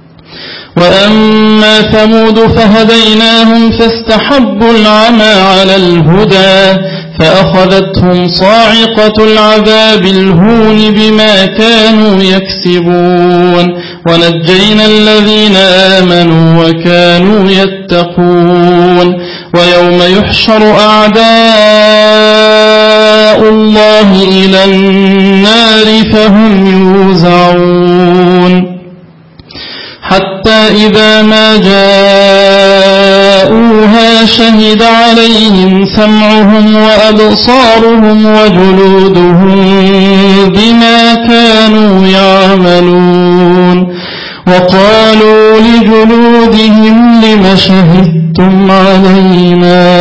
وأما ثمود فهديناهم فاستحبوا العمى على الهدى فأخذتهم صاعقة العذاب الهون بما كانوا يكسبون ونجينا الذين آمنوا وكانوا يتقون ويوم يحشر أعداء الله إلى النار فهم يوزعون حتى إذا ما جاءوها شهد عليهم سمعهم وأبصارهم وجلودهم بما كانوا يعملون وقالوا لجلودهم لم شهدتم علينا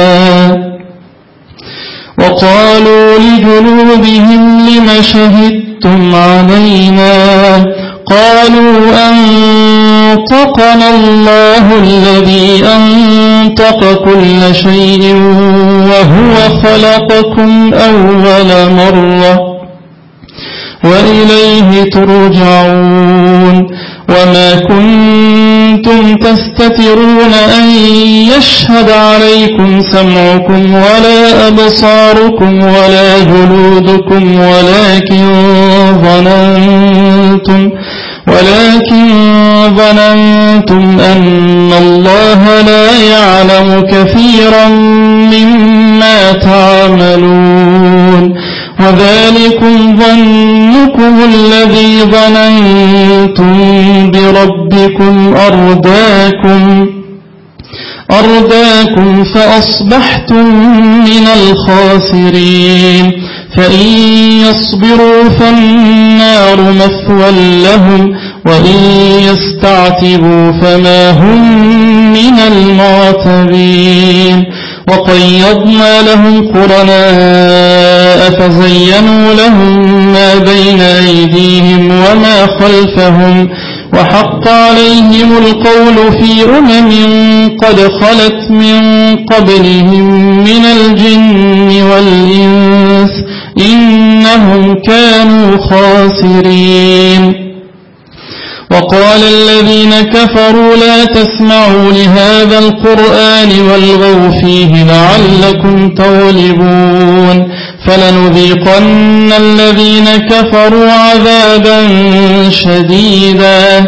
وقالوا لجلودهم لم شهدتم علينا قالوا أنطقنا الله الذي أنطق كل شيء وهو خلقكم أول مرة وإليه ترجعون وما كنتم تستترون أن يشهد عليكم سمعكم ولا أبصاركم ولا جلودكم ولكن ظننتم ولكن ظننتم أن الله لا يعلم كثيرا مما تعملون وذلكم ظنكم الذي ظننتم بربكم أرداكم أرداكم فأصبحتم من الخاسرين فإن يصبروا فالنار مثوى لهم وإن يستعتبوا فما هم من المعتبين وقيضنا لهم قرناء فزينوا لهم ما بين أيديهم وما خلفهم وحق عليهم القول في أمم قد خلت من قبلهم من الجن والإنس إنهم كانوا خاسرين وقال الذين كفروا لا تسمعوا لهذا القرآن والغوا فيه لعلكم تغلبون فلنذيقن الذين كفروا عذابا شديدا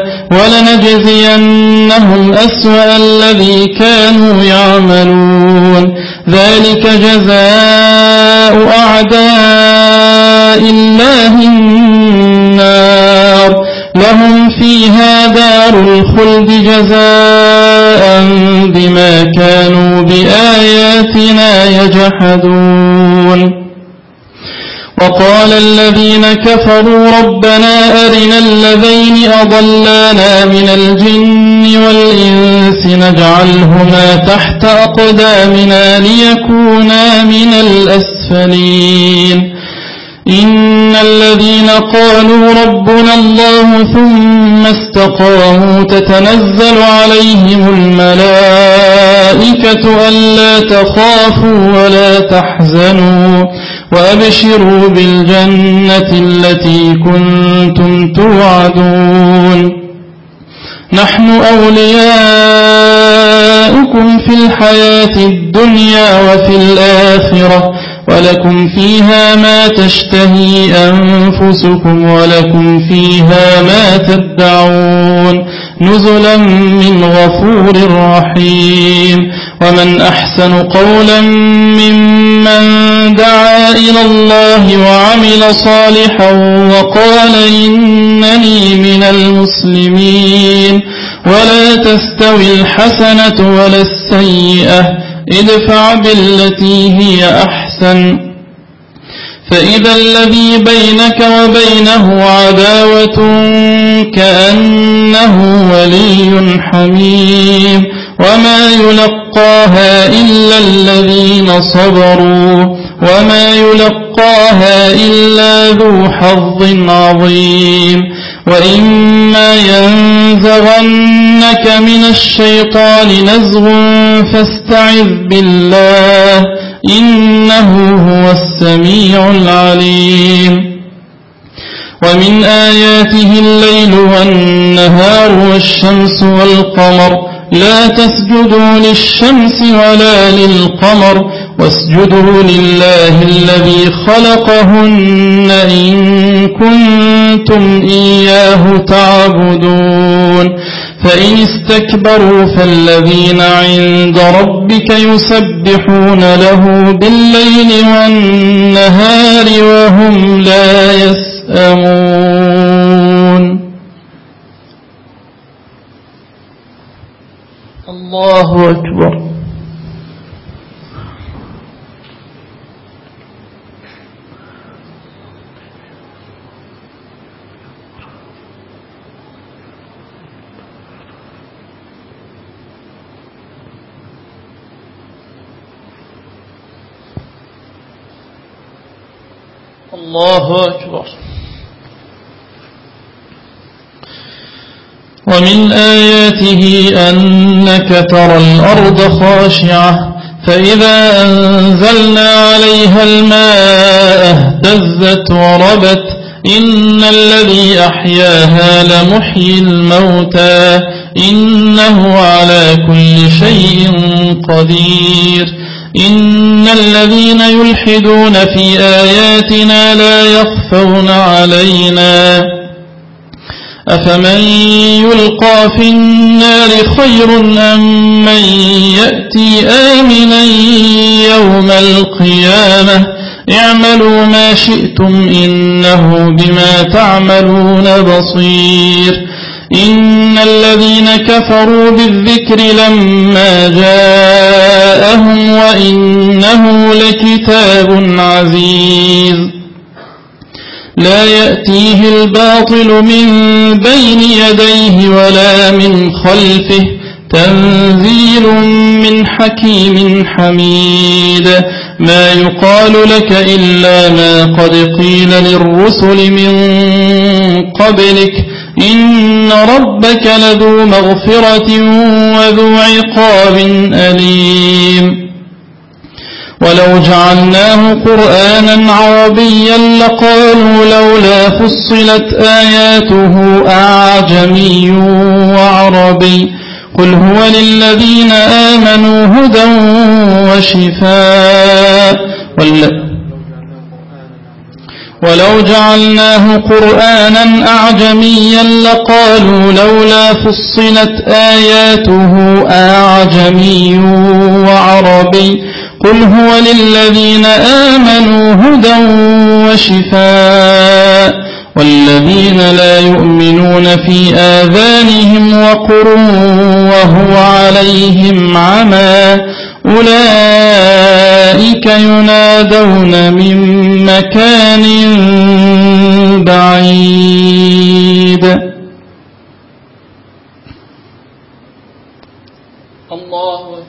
ولنجزينهم أسوأ الذي كانوا يعملون ذلك جزاء أعداء الله النار لهم فيها دار الخلد جزاء بما كانوا بآياتنا يجحدون وقال الذين كفروا ربنا أرنا الذين أضلانا من الجن والإنس نجعلهما تحت أقدامنا ليكونا من الأسفلين إن الذين قالوا ربنا الله ثم استقاموا تتنزل عليهم الملائكة ألا تخافوا ولا تحزنوا وأبشروا بالجنة التي كنتم توعدون نحن أولياؤكم متاؤكم في الحياة الدنيا وفي الآخرة ولكم فيها ما تشتهي أنفسكم ولكم فيها ما تدعون نزلا من غفور رحيم ومن أحسن قولا ممن دعا إلى الله وعمل صالحا وقال إنني من المسلمين ولا تستوي الحسنة ولا السيئة ادفع بالتي هي أحسن فإذا الذي بينك وبينه عداوة كأنه ولي حميم وما يلقاها إلا الذين صبروا وما يلقاها إلا ذو حظ عظيم وإما ينزغنك من الشيطان نزغ فاستعذ بالله إنه هو السميع العليم ومن آياته الليل والنهار والشمس والقمر لا تسجدوا للشمس ولا للقمر واسجدوا لله الذي خلقهن إن كنتم إياه تعبدون فإن استكبروا فالذين عند ربك يسبحون له بالليل والنهار وهم لا يسأمون. الله أكبر. الله أكبر. ومن آياته أنك ترى الأرض خاشعة فإذا أنزلنا عليها الماء اهتزت وربت إن الذي أحياها لمحيي الموتى إنه على كل شيء قدير إن الذين يلحدون في آياتنا لا يخفون علينا أفمن يلقى في النار خير أم من يأتي آمنا يوم القيامة اعملوا ما شئتم إنه بما تعملون بصير إن الذين كفروا بالذكر لما جاءهم وإنه لكتاب عزيز لا يأتيه الباطل من بين يديه ولا من خلفه تنزيل من حكيم حميد ما يقال لك إلا ما قد قيل للرسل من قبلك إن ربك لذو مغفرة وذو عقاب أليم ولو جعلناه قرآنا عربيا لقالوا لولا فصلت آياته أعجمي وعربي قل هو للذين آمنوا هدى وشفاء ولو جعلناه قرآنا أعجميا لقالوا لولا فصلت آياته أعجمي وعربي قل هو للذين آمنوا هدى وشفاء والذين لا يؤمنون في آذانهم وقر وهو عليهم عمى أولئك ينادون من مكان بعيد. الله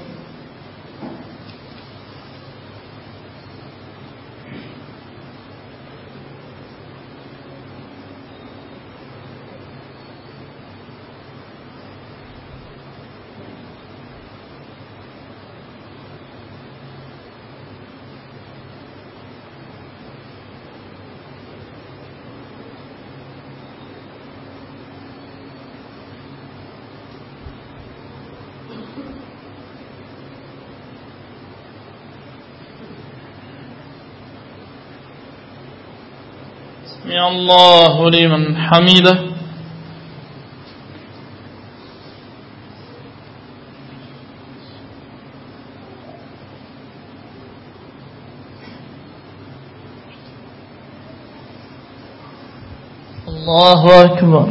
سمع الله لمن حمده. الله أكبر.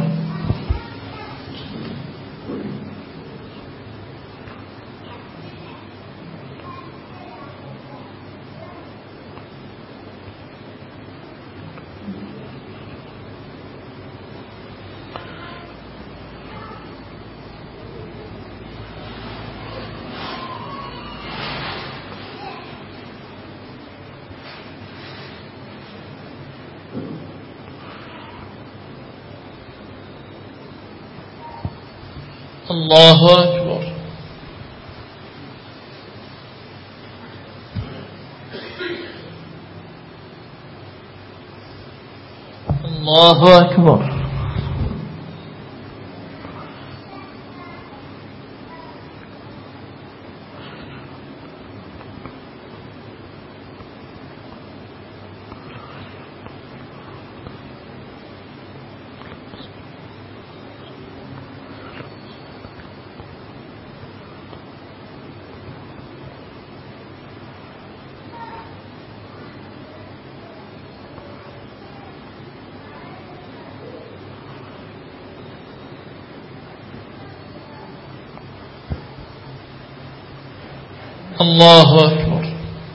الله أكبر. الله أكبر. الله أكبر.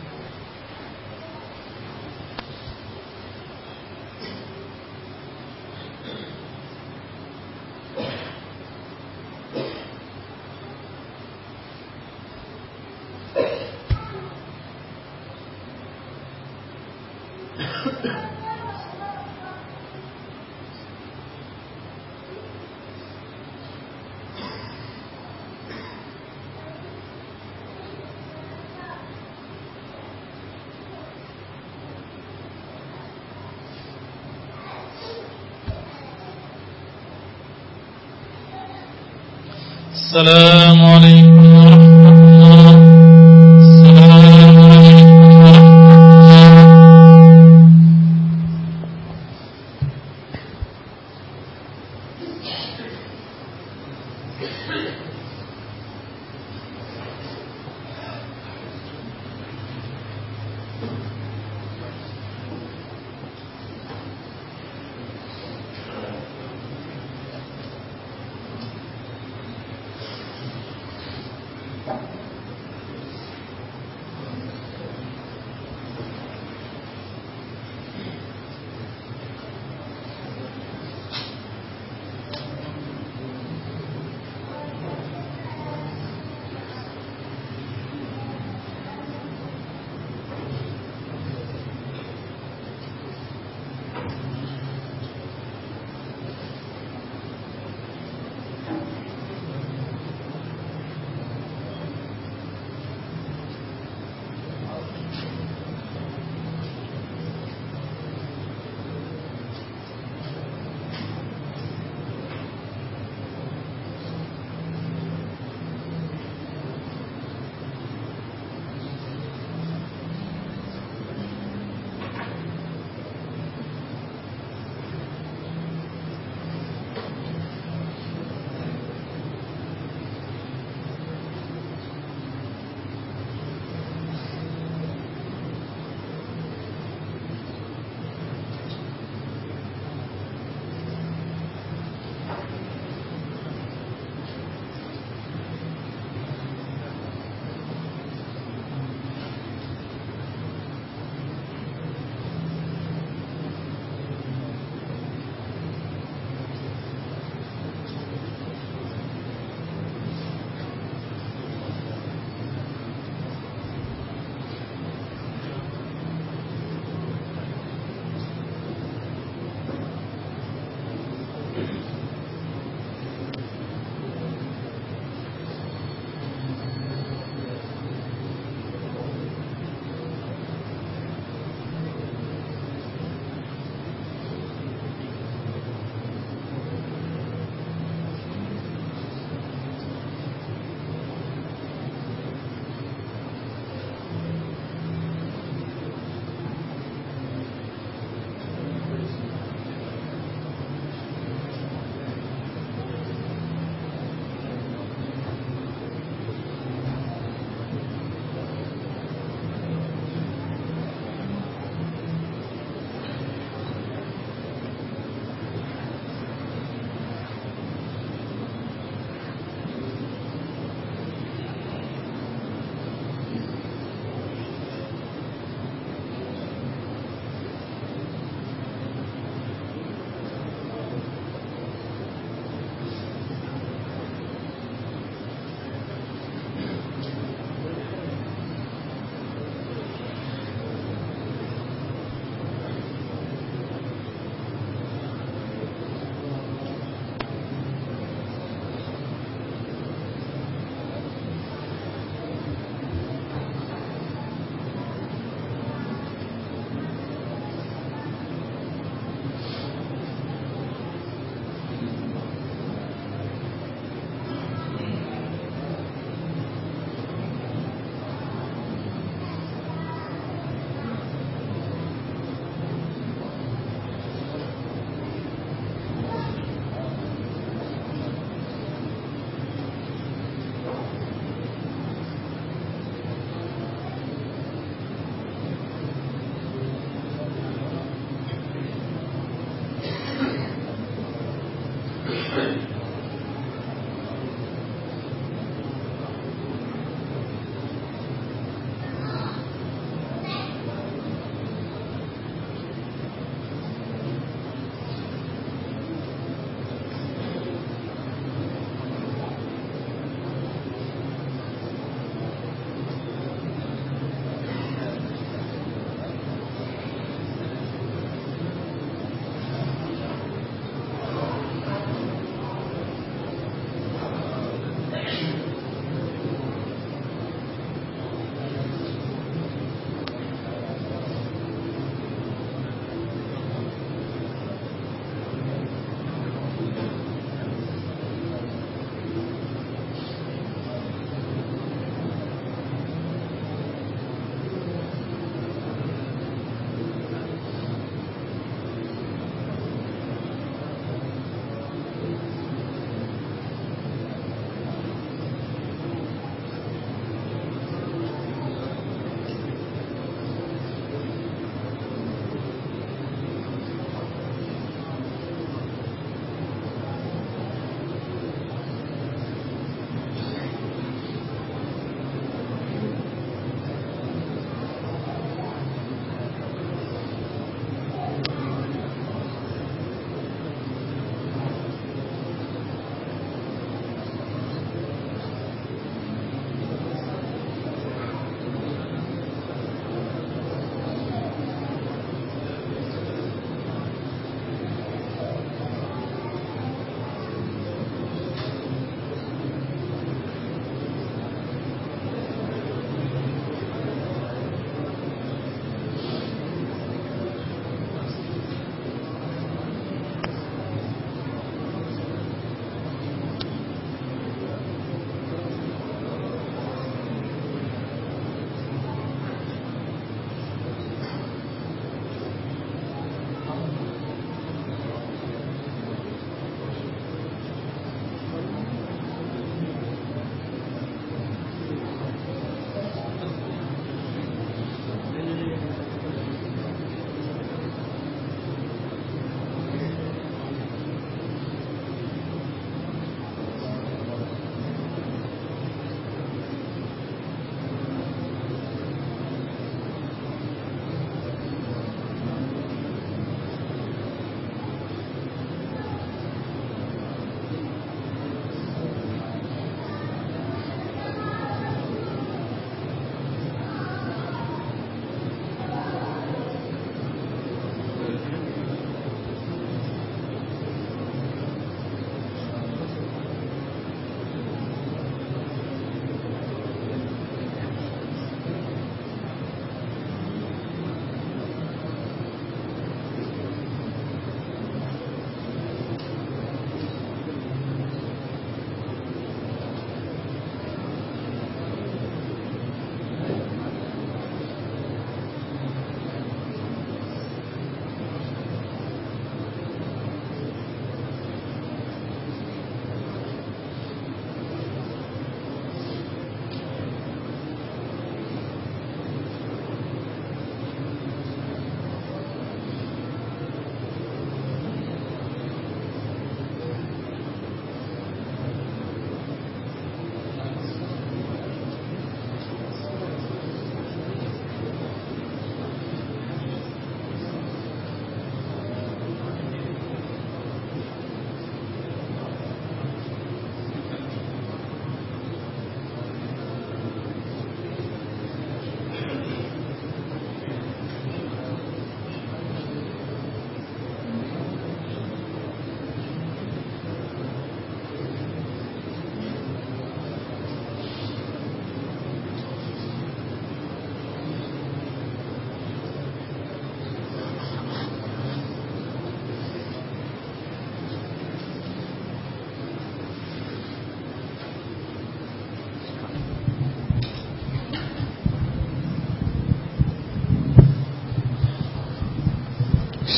السلام عليكم ورحمة الله. السلام عليكم ورحمة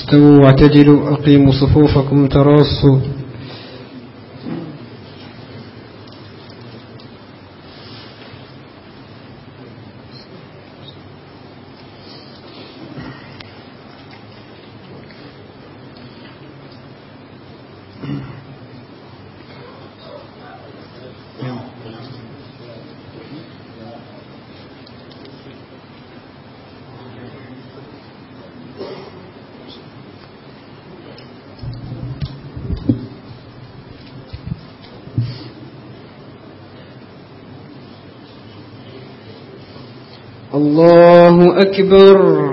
استووا واعتدلوا أقيموا صفوفكم تراصوا. الله أكبر.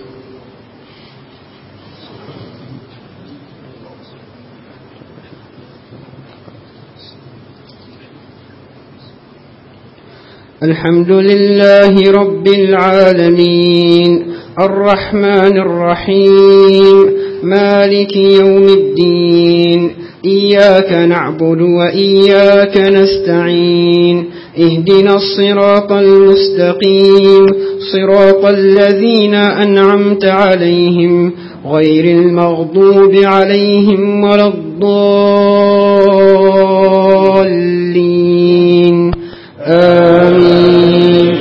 الحمد لله رب العالمين الرحمن الرحيم مالك يوم الدين إياك نعبد وإياك نستعين اهدنا الصراط المستقيم صراط الذين أنعمت عليهم غير المغضوب عليهم ولا الضالين آمين.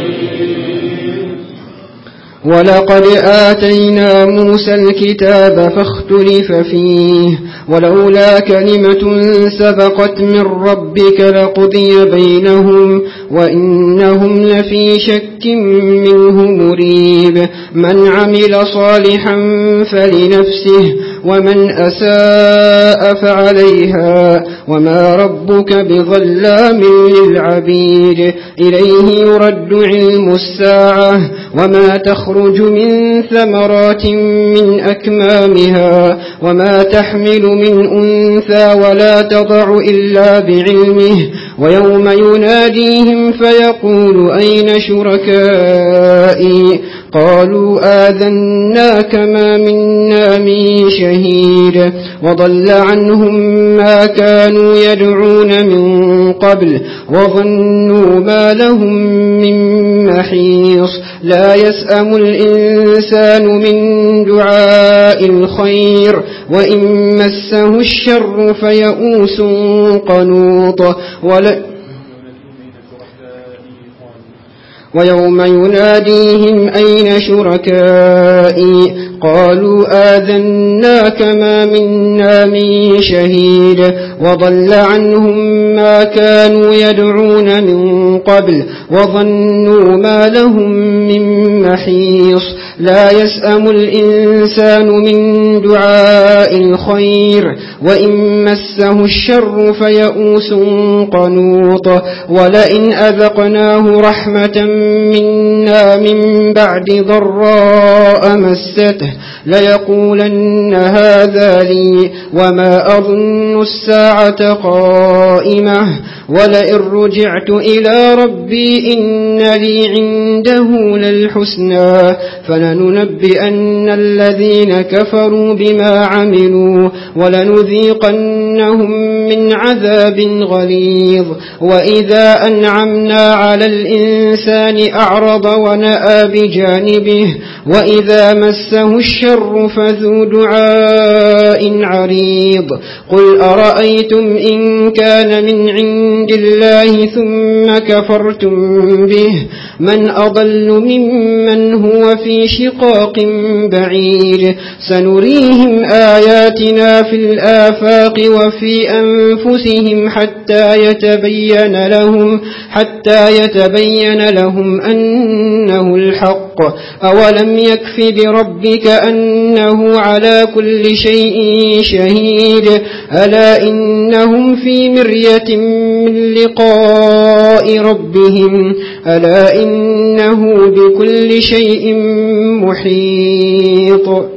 ولقد آتينا موسى الكتاب فاختلف فيه ولولا كلمة سبقت من ربك لقضي بينهم وإنهم لفي شك منه مريب. من عمل صالحا فلنفسه ومن أساء فعليها وما ربك بظلام للعبيد. إليه يرد علم الساعة وما تخرج من ثمرات من أكمامها وما تحمل من أنثى ولا تضع إلا بعلمه. ويوم يناديهم فيقول أين شركائي قالوا آذناك ما منا من شهيد. وضل عنهم ما كانوا يدعون من قبل وظنوا ما لهم من محيص. لا يسأم الإنسان من دعاء الخير وإن مسه الشر فيئوس قنوط. ويوم يناديهم أين شركائي قالوا آذناك ما منا من شهيد. وضل عنهم ما كانوا يدعون من قبل وظنوا ما لهم من محيص. لا يسأم الإنسان من دعاء الخير وإن مسه الشر فيئوس قنوط. ولئن أذقناه رحمة منا من بعد ضراء مسته ليقولن هذا لي وما أظن الساعة قائمة ولئن رجعت إلى ربي إن لي عنده للحسنى فلننبئن الذين كفروا بما عملوا ولنذيقنهم من عذاب غليظ. وإذا أنعمنا على الإنسان أعرض ونأى بجانبه وإذا مسه الشر فذو دعاء عريض. قل أرأيتم إن كان من عند الله ثم كفرتم به من أضل ممن هو في شقاق بعيد. سنريهم آياتنا في الآفاق وفي أنفسهم حتى يتبين لهم حتى يتبين لهم أنه الحق. أولم يكف بربك أنه على كل شيء شهيد. ألا إنهم في مرية من لقاء ربهم ألا إنه بكل شيء محيط.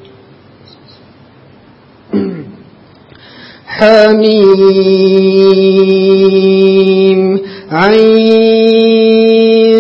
حميم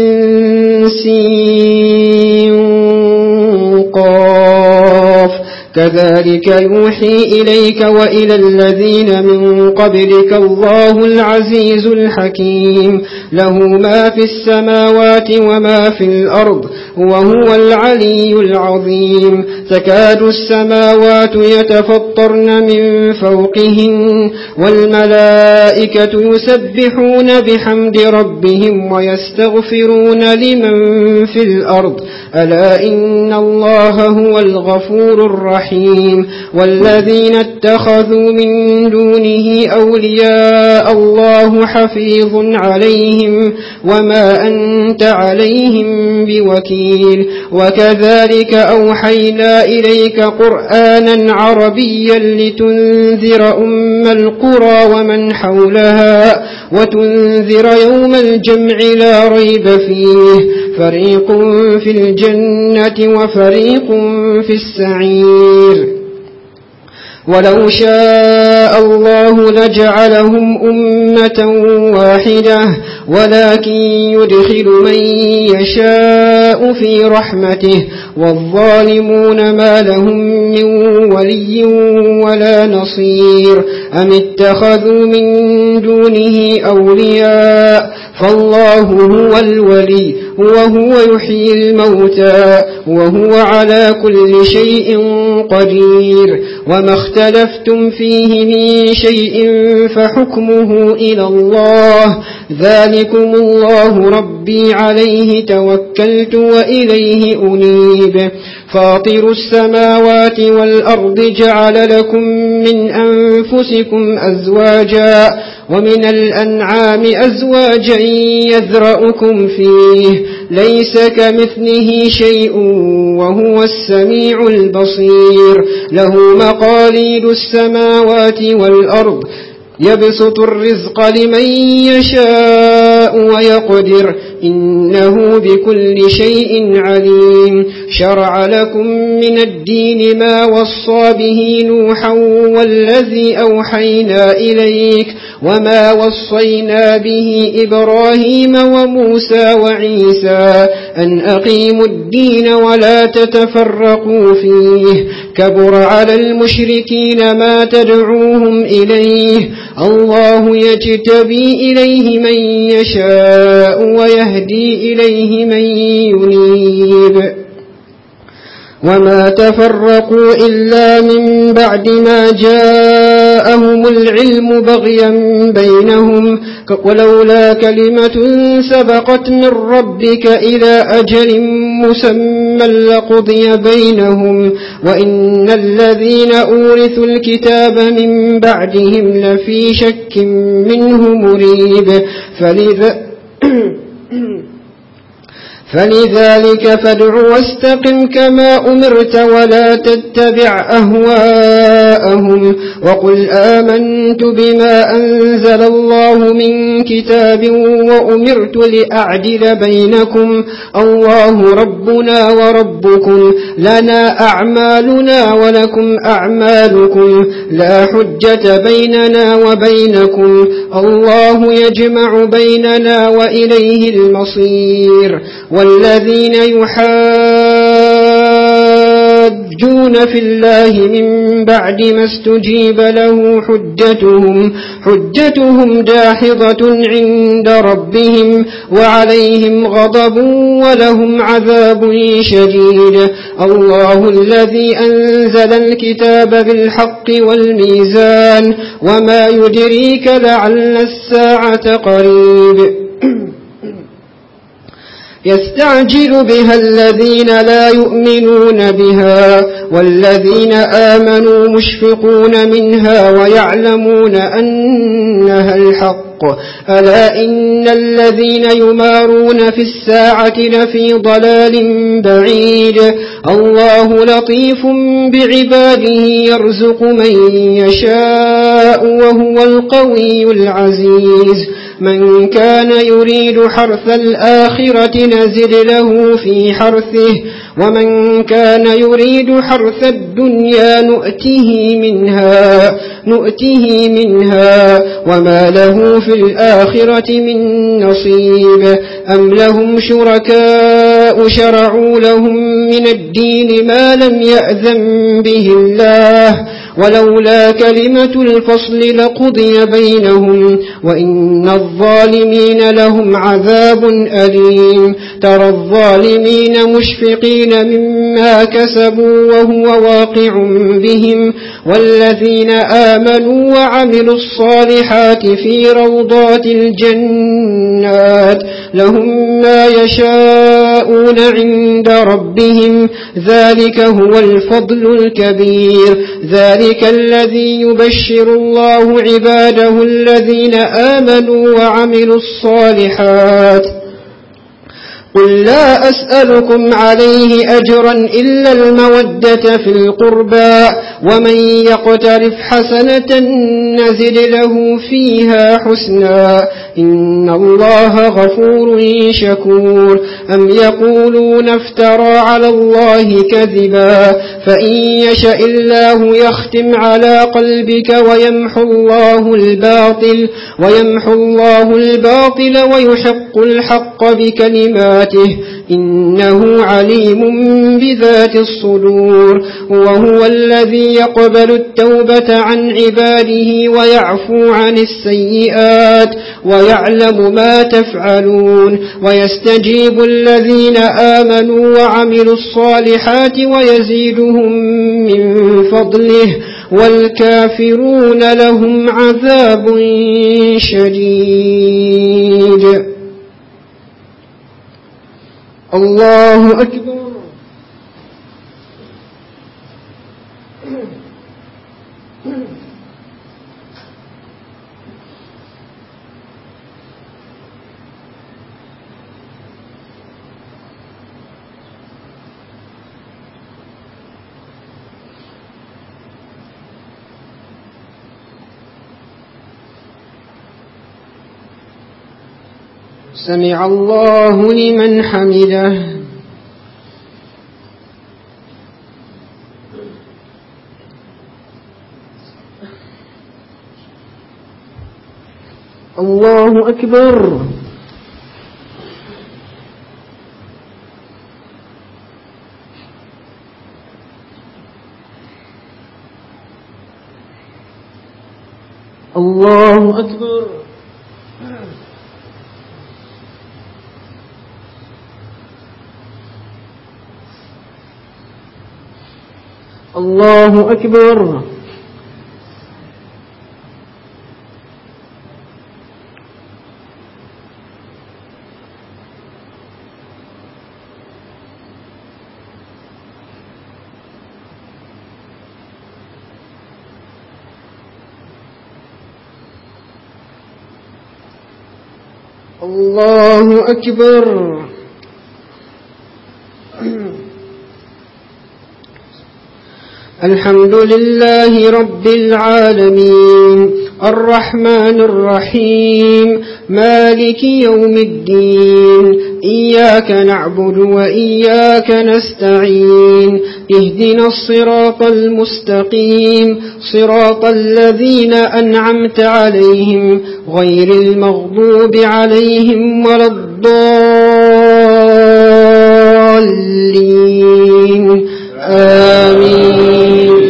عين سين قاف كذلك يوحي إليك وإلى الذين من قبلك الله العزيز الحكيم له ما في السماوات وما في الأرض وهو العلي العظيم تكاد السماوات يتفطرن من فوقهن والملائكة يسبحون بحمد ربهم ويستغفرون لمن في الأرض ألا إن الله هو الغفور الرحيم والذين اتخذوا من دونه أولياء الله حفيظ عليهم وما أنت عليهم بوكيل وكذلك أوحينا إليك قرآنا عربيا لتنذر أم القرى ومن حولها وتنذر يوم الجمع لا ريب فيه فريق في الجنة وفريق في السعير ولو شاء الله لجعلهم أمة واحدة ولكن يدخل من يشاء في رحمته والظالمون ما لهم من ولي ولا نصير أم اتخذوا من دونه أولياء فالله هو الولي وهو يحيي الموتى وهو على كل شيء قدير وما اختلفتم فيه من شيء فحكمه إلى الله ذلكم الله ربي عليه توكلت وإليه أنيب فاطر السماوات والأرض جعل لكم من أنفسكم أزواجا ومن الأنعام أزواجا يذرأكم فيه ليس كمثله شيء وهو السميع البصير له مقاليد السماوات والأرض يبسط الرزق لمن يشاء ويقدر إنه بكل شيء عليم شرع لكم من الدين ما وصى به نوحا والذي أوحينا إليك وما وصينا به إبراهيم وموسى وعيسى أن أقيموا الدين ولا تتفرقوا فيه كبر على المشركين ما تدعوهم إليه الله يجتبي إليه من يشاء ويهدي إليه من ينيب وما تفرقوا إلا من بعد ما جاءهم العلم بغيا بينهم ولولا كلمة سبقت من ربك إلى أجل مسمى لقضي بينهم وإن الذين أورثوا الكتاب من بعدهم لفي شك منه مريب فلذا فلذلك فادع واستقم كما أمرت ولا تتبع أهواءهم وقل آمنت بما أنزل الله من كتاب وأمرت لأعدل بينكم الله ربنا وربكم لنا أعمالنا ولكم أعمالكم لا حجة بيننا وبينكم الله يجمع بيننا وإليه المصير والذين يحاجون في الله من بعد ما استجيب له حجتهم حجتهم داحضة عند ربهم وعليهم غضب ولهم عذاب شديد الله الذي أنزل الكتاب بالحق والميزان وما يدريك لعل الساعة قريب يستعجل بها الذين لا يؤمنون بها والذين آمنوا مشفقون منها ويعلمون أنها الحق ألا إن الذين يمارون في الساعة لفي ضلال بعيد الله لطيف بعباده يرزق من يشاء وهو القوي العزيز من كان يريد حرث الآخرة نزد له في حرثه ومن كان يريد حرث الدنيا نؤته منها نؤته منها وما له في الآخرة من نصيب أم لهم شركاء شرعوا لهم من الدين ما لم يأذن به الله ولولا كلمة الفصل لقضي بينهم وإن الظالمين لهم عذاب أليم ترى الظالمين مشفقين مما كسبوا وهو واقع بهم والذين آمنوا وعملوا الصالحات في روضات الجنات لهم ما يشاءون عند ربهم ذلك هو الفضل الكبير ذلك الذي يبشر الله عباده الذين آمنوا وعملوا الصالحات قل لا أسألكم عليه أجرا إلا المودة في القربى ومن يقترف حسنة نزد له فيها حسنا إن الله غفور شكور أم يقولون افترى على الله كذبا فإن يشاء الله يختم على قلبك ويمحو الله الباطل ويمحو الله الباطل ويحق الحق بكلماته إنه عليم بذات الصدور وهو الذي يقبل التوبة عن عباده ويعفو عن السيئات ويعلم ما تفعلون ويستجيب الذين آمنوا وعملوا الصالحات ويزيدهم من فضله والكافرون لهم عذاب شديد. الله أكبر. سمع الله لمن حمده. الله أكبر. الله أكبر. الله أكبر. الله أكبر. الحمد لله رب العالمين الرحمن الرحيم مالك يوم الدين إياك نعبد وإياك نستعين اهدنا الصراط المستقيم صراط الذين أنعمت عليهم غير المغضوب عليهم ولا الضالين آمين.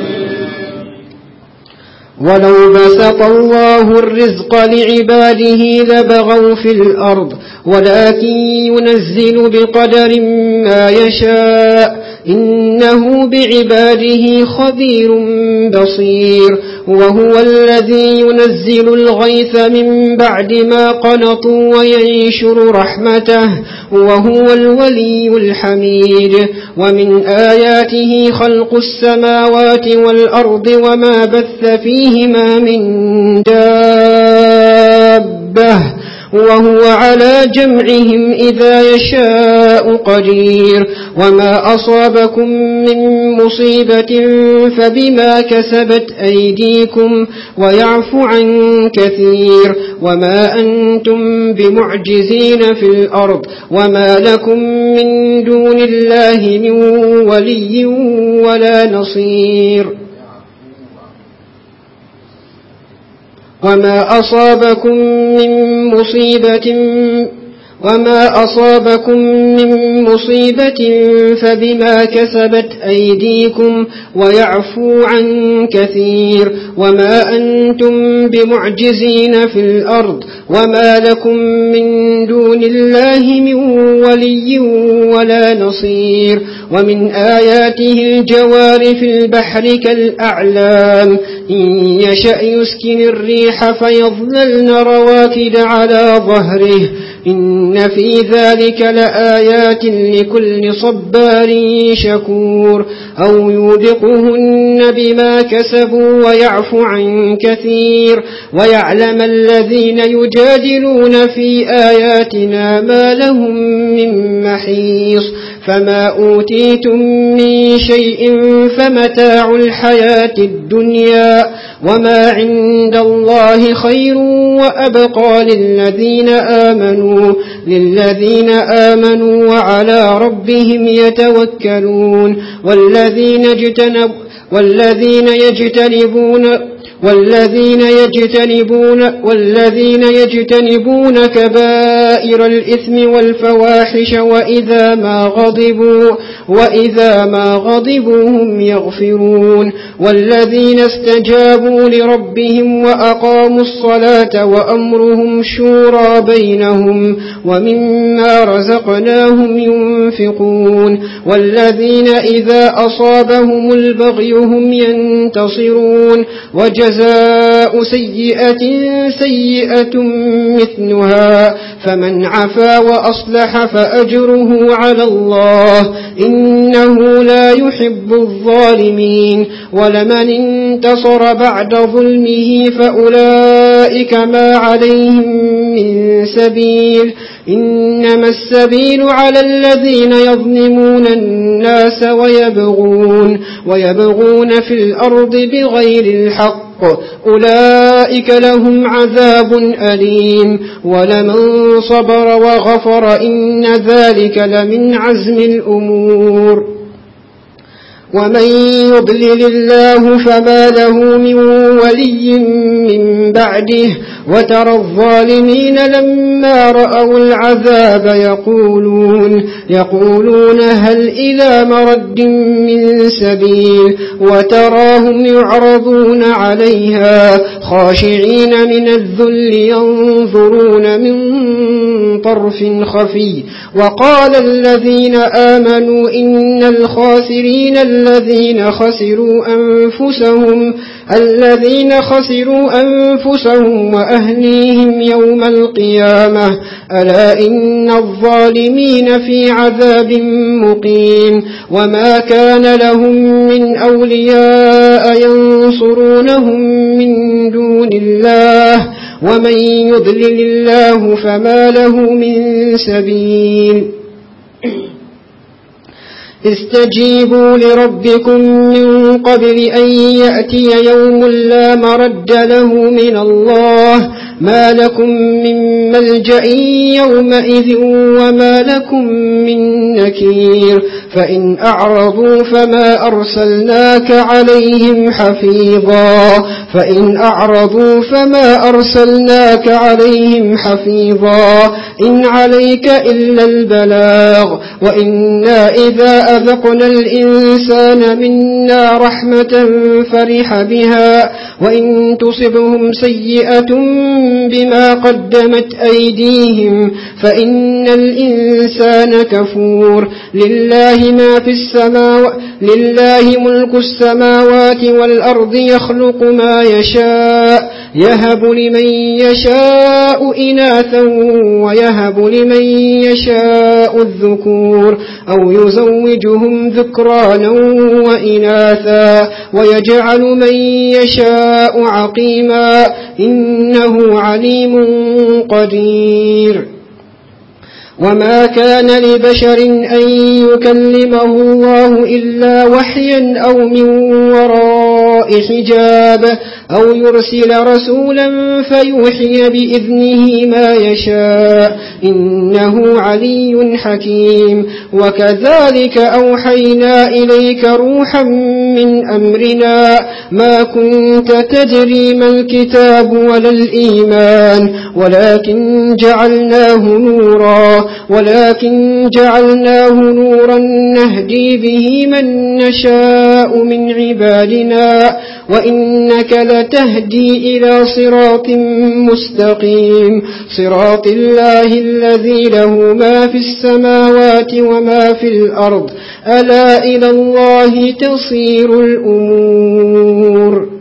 ولو بسط الله الرزق لعباده لبغوا في الأرض ولكن ينزل بقدر ما يشاء إنه بعباده خبير بصير وهو الذي ينزل الغيث من بعد ما قنطوا وينشر رحمته وهو الولي الحميد ومن آياته خلق السماوات والأرض وما بث فيهما من دابة وهو على جمعهم إذا يشاء قدير وما أصابكم من مصيبة فبما كسبت أيديكم ويعفو عن كثير وما أنتم بمعجزين في الأرض وما لكم من دون الله من ولي ولا نصير وما أصابكم من مصيبة وما أصابكم من مصيبة فبما كسبت أيديكم ويعفو عن كثير وما أنتم بمعجزين في الأرض وما لكم من دون الله من ولي ولا نصير ومن آياته الجوار في البحر كالأعلام إن يشأ يسكن الريح فيظللن رواكد على ظهره إن في ذلك لآيات لكل صبار شكور أو يوبقهن بما كسبوا ويعفو عن كثير ويعلم الذين يجادلون في آياتنا ما لهم من محيص فما أوتيتم من شيء فمتاع الحياة الدنيا وما عند الله خير وأبقى للذين آمنوا للذين آمنوا وعلى ربهم يتوكلون والذين اجتنبوا والذين يجتنبون والذين يجتنبون والذين يجتنبون كبائر الإثم والفواحش وإذا ما غضبوا وإذا ما غضبوا هم يغفرون والذين استجابوا لربهم وأقاموا الصلاة وأمرهم شورى بينهم ومما رزقناهم ينفقون والذين إذا أصابهم البغي هم ينتصرون وجزاء سيئة سيئة مثلها فمن عفا وأصلح فأجره على الله إنه لا يحب الظالمين ولمن انتصر بعد ظلمه فأولئك ما عليهم من سبيل إنما السبيل على الذين يظلمون الناس ويبغون ويبغون في الأرض بغير الحق أولئك لهم عذاب أليم ولمن صبر وغفر إن ذلك لمن عزم الأمور ومن يضلل الله فما له من ولي من بعده وترى الظالمين لما رأوا العذاب يقولون يقولون هل إلى مرد من سبيل وتراهم يعرضون عليها خاشعين من الذل ينظرون من طرف خفي وقال الذين آمنوا إن الخاسرين الذين خسروا أنفسهم الذين خسروا أنفسهم وأهليهم يوم القيامة ألا إن الظالمين في عذاب مقيم وما كان لهم من أولياء ينصرونهم من دون الله ومن يضلل الله فما له من سبيل استجيبوا لربكم من قبل أن يأتي يوم لا مرد له من الله ما لكم من ملجأ يومئذ وما لكم من نكير فإن أعرضوا فما أرسلناك عليهم حفيظا فإن أعرضوا فما أرسلناك عليهم حفيظا إن عليك إلا البلاغ وإنا إذا أذقنا الإنسان منا رحمة فرح بها وإن تصبهم سيئة بما قدمت أيديهم فإن الإنسان كفور لله ما في السماوات لله ملك السماوات والأرض يخلق ما يشاء يهب لمن يشاء إناثا ويهب لمن يشاء الذكور أو يزوجهم ذكرانا وإناثا ويجعل من يشاء عقيما إنه عليم قدير وما كان لبشر أن يكلمه الله إلا وحيا أو من وراء حجاب أو يرسل رسولا فيوحي بإذنه ما يشاء إنه علي حكيم. وكذلك أوحينا إليك روحا من أمرنا ما كنت تدري ما الكتاب ولا الإيمان ولكن جعلناه نورا ولكن جعلناه نورا نهدي به من نشاء من عبادنا وإنك لتهدي إلى صراط مستقيم صراط الله الذي له ما في السماوات وما في الأرض ألا إلى الله تصير الأمور.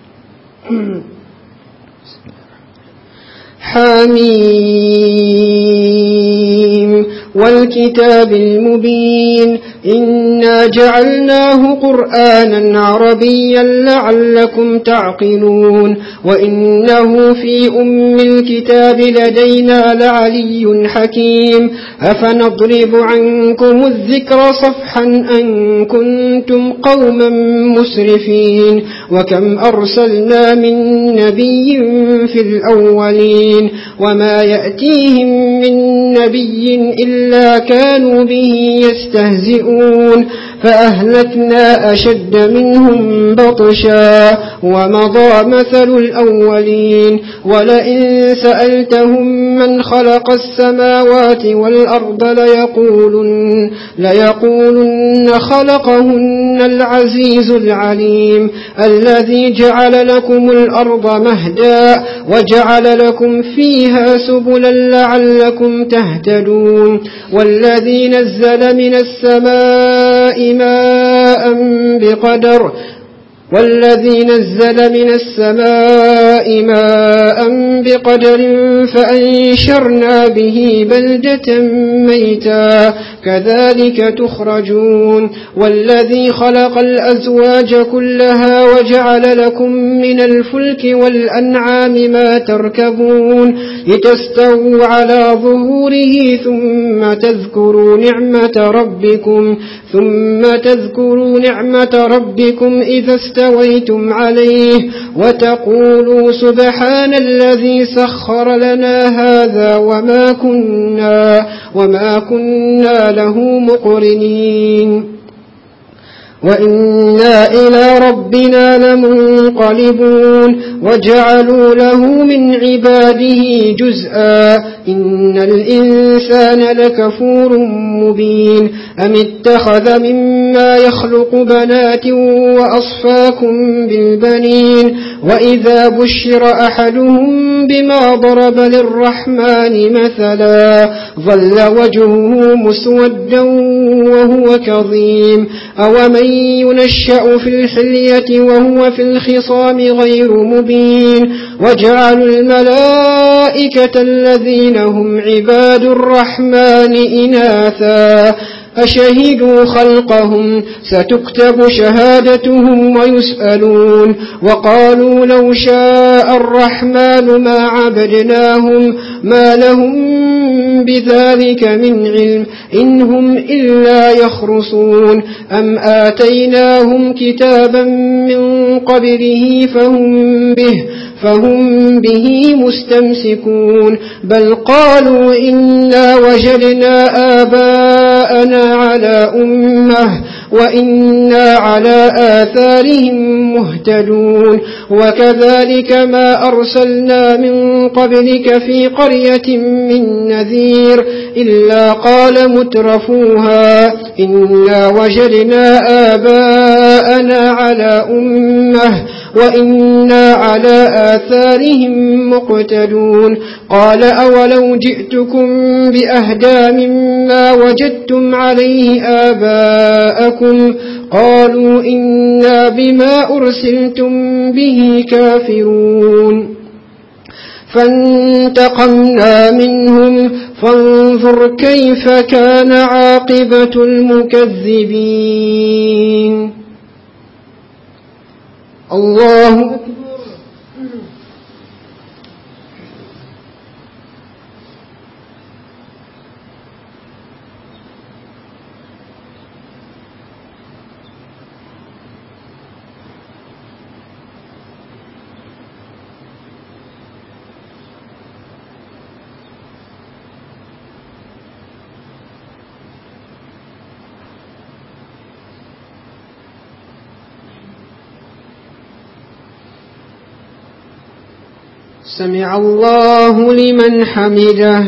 حميم والكتاب المبين إنا جعلناه قرآنا عربيا لعلكم تعقلون وإنه في أم الكتاب لدينا لعلي حكيم. أفنضرب عنكم الذكر صفحا أن كنتم قوما مسرفين وكم أرسلنا من نبي في الأولين وما يأتيهم من نبي إلا كانوا به يستهزئون فأهلكنا أشد منهم بطشا ومضى مثل الأولين. ولئن سألتهم من خلق السماوات والأرض ليقولن, ليقولن خلقهن العزيز العليم الذي جعل لكم الأرض مهدا وجعل لكم فيها سبلا لعلكم تهتدون والذي نزل من السماء ماء بقدر والذي نزل من السماء ماء بقدر فأنشرنا به بلدة ميتا كذلك تخرجون. والذي خلق الأزواج كلها وجعل لكم من الفلك والأنعام ما تركبون لتستووا على ظهوره ثم تذكروا نعمة ربكم ثم تذكروا نعمة ربكم إذا استويتم عليه وتقولوا سبحان الذي سخر لنا هذا وما كنا وما كنا له مقرنين وإنا إلى ربنا لمنقلبون. وجعلوا له من عباده جزءا إن الإنسان لكفور مبين. أم اتخذ مما يخلق بنات وأصفاكم بالبنين وإذا بشر أحدهم بما ضرب للرحمن مثلا ظل وجهه مسودا وهو كظيم. أومن ينشأ في الحلية وهو في الخصام غير مبين. وجعلوا الملائكة الذين هم عباد الرحمن إناثا أشهدوا خلقهم ستكتب شهادتهم ويسألون. وقالوا لو شاء الرحمن ما عبدناهم ما لهم بذلك من علم إن هم إلا يخرصون. أم آتيناهم كتابا من قبله فهم به فهم به مستمسكون بل قالوا إنا وجدنا آباءنا على أمة وإنا على آثارهم مهتدون. وكذلك ما أرسلنا من قبلك في قرية من نذير إلا قال مترفوها إنا وجدنا آباءنا على أمة وإنا على آثارهم مقتدون. قال أولو جئتكم بأهدى مما وجدتم عليه آباءكم قالوا إنا بما أرسلتم به كافرون. فانتقمنا منهم فانظر كيف كان عاقبة المكذبين. الله أكبر. سمع الله لمن حمده.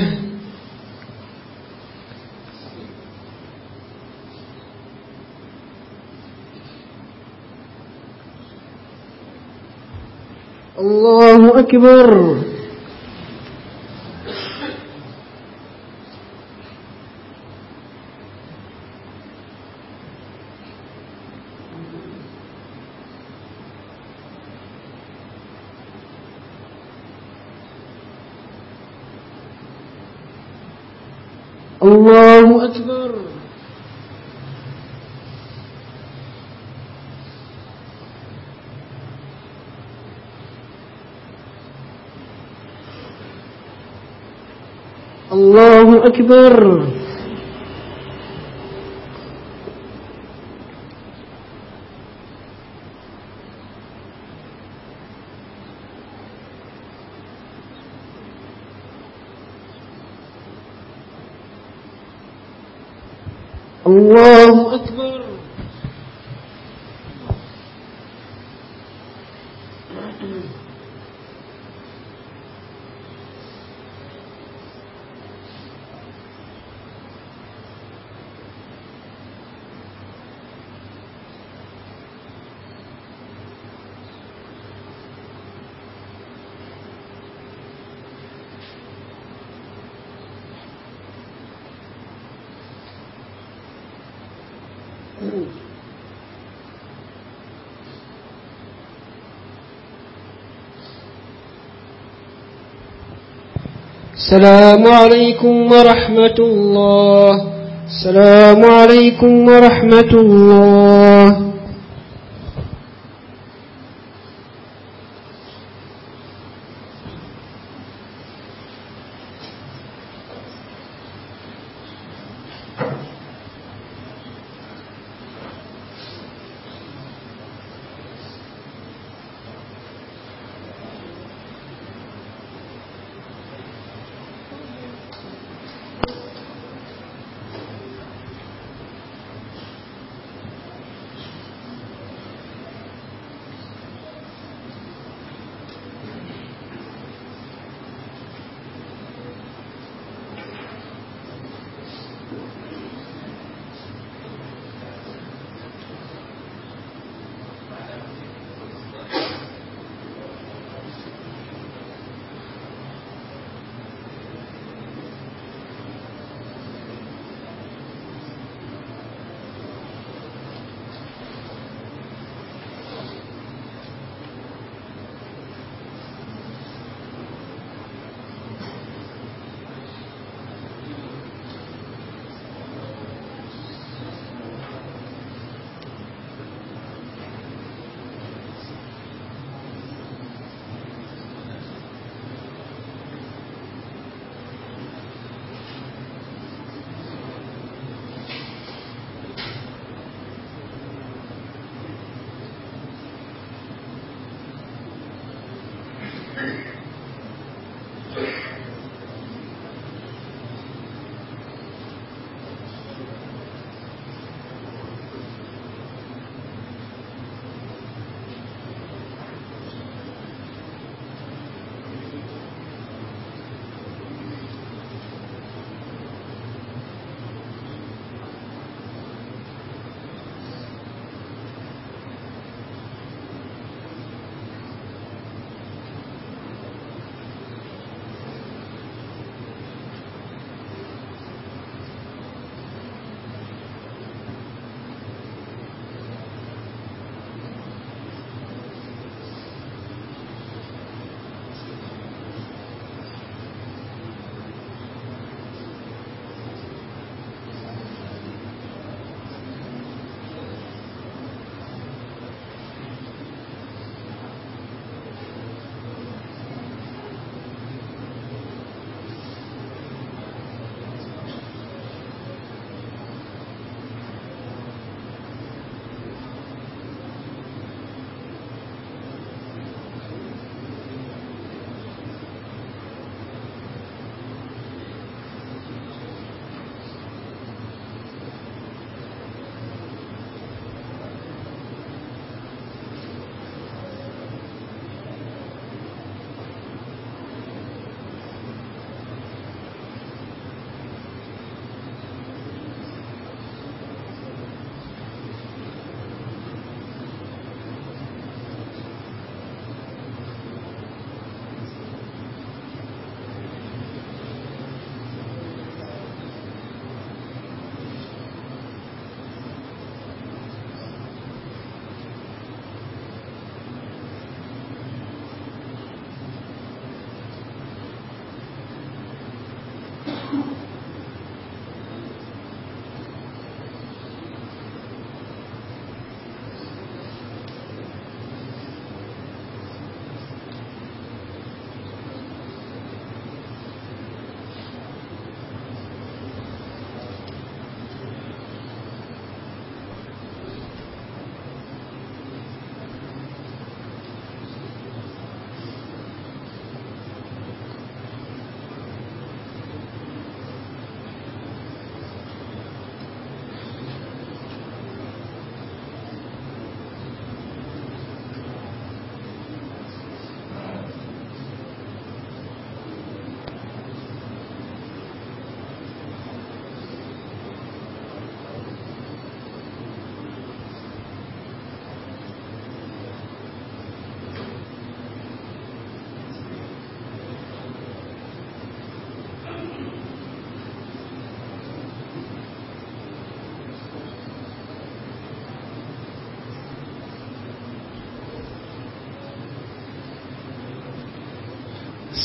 الله أكبر. الله أكبر. الله أكبر. الله أكبر. السلام عليكم ورحمة الله. السلام عليكم ورحمة الله.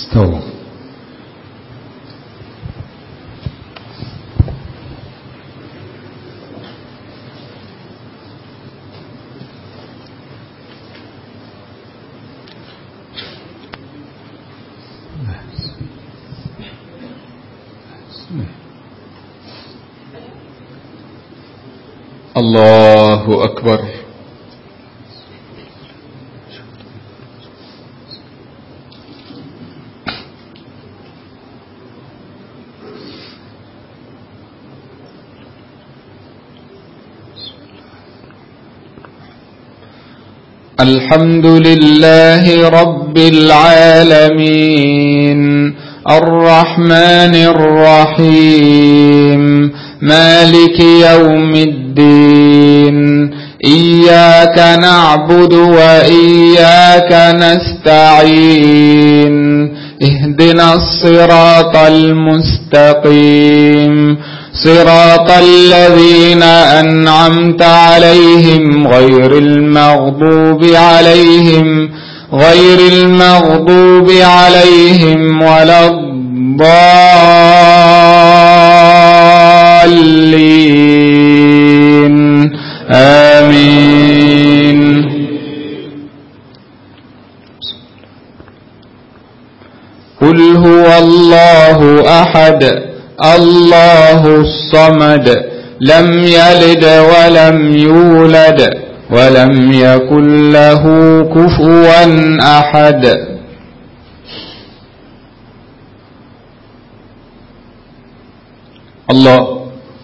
استووا. الله أكبر. الحمد لله رب العالمين الرحمن الرحيم مالك يوم الدين إياك نعبد وإياك نستعين اهدنا الصراط المستقيم صراط الذين أنعمت عليهم غير المغضوب عليهم غير المغضوب عليهم ولا الضالين آمين. قل هو الله أحد الله الصمد لم يلد ولم يولد ولم يكن له كفوا أحد. الله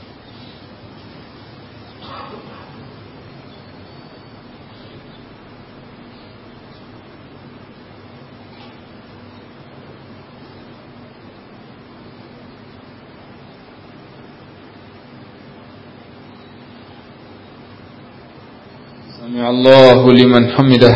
سمع الله لمن حمده.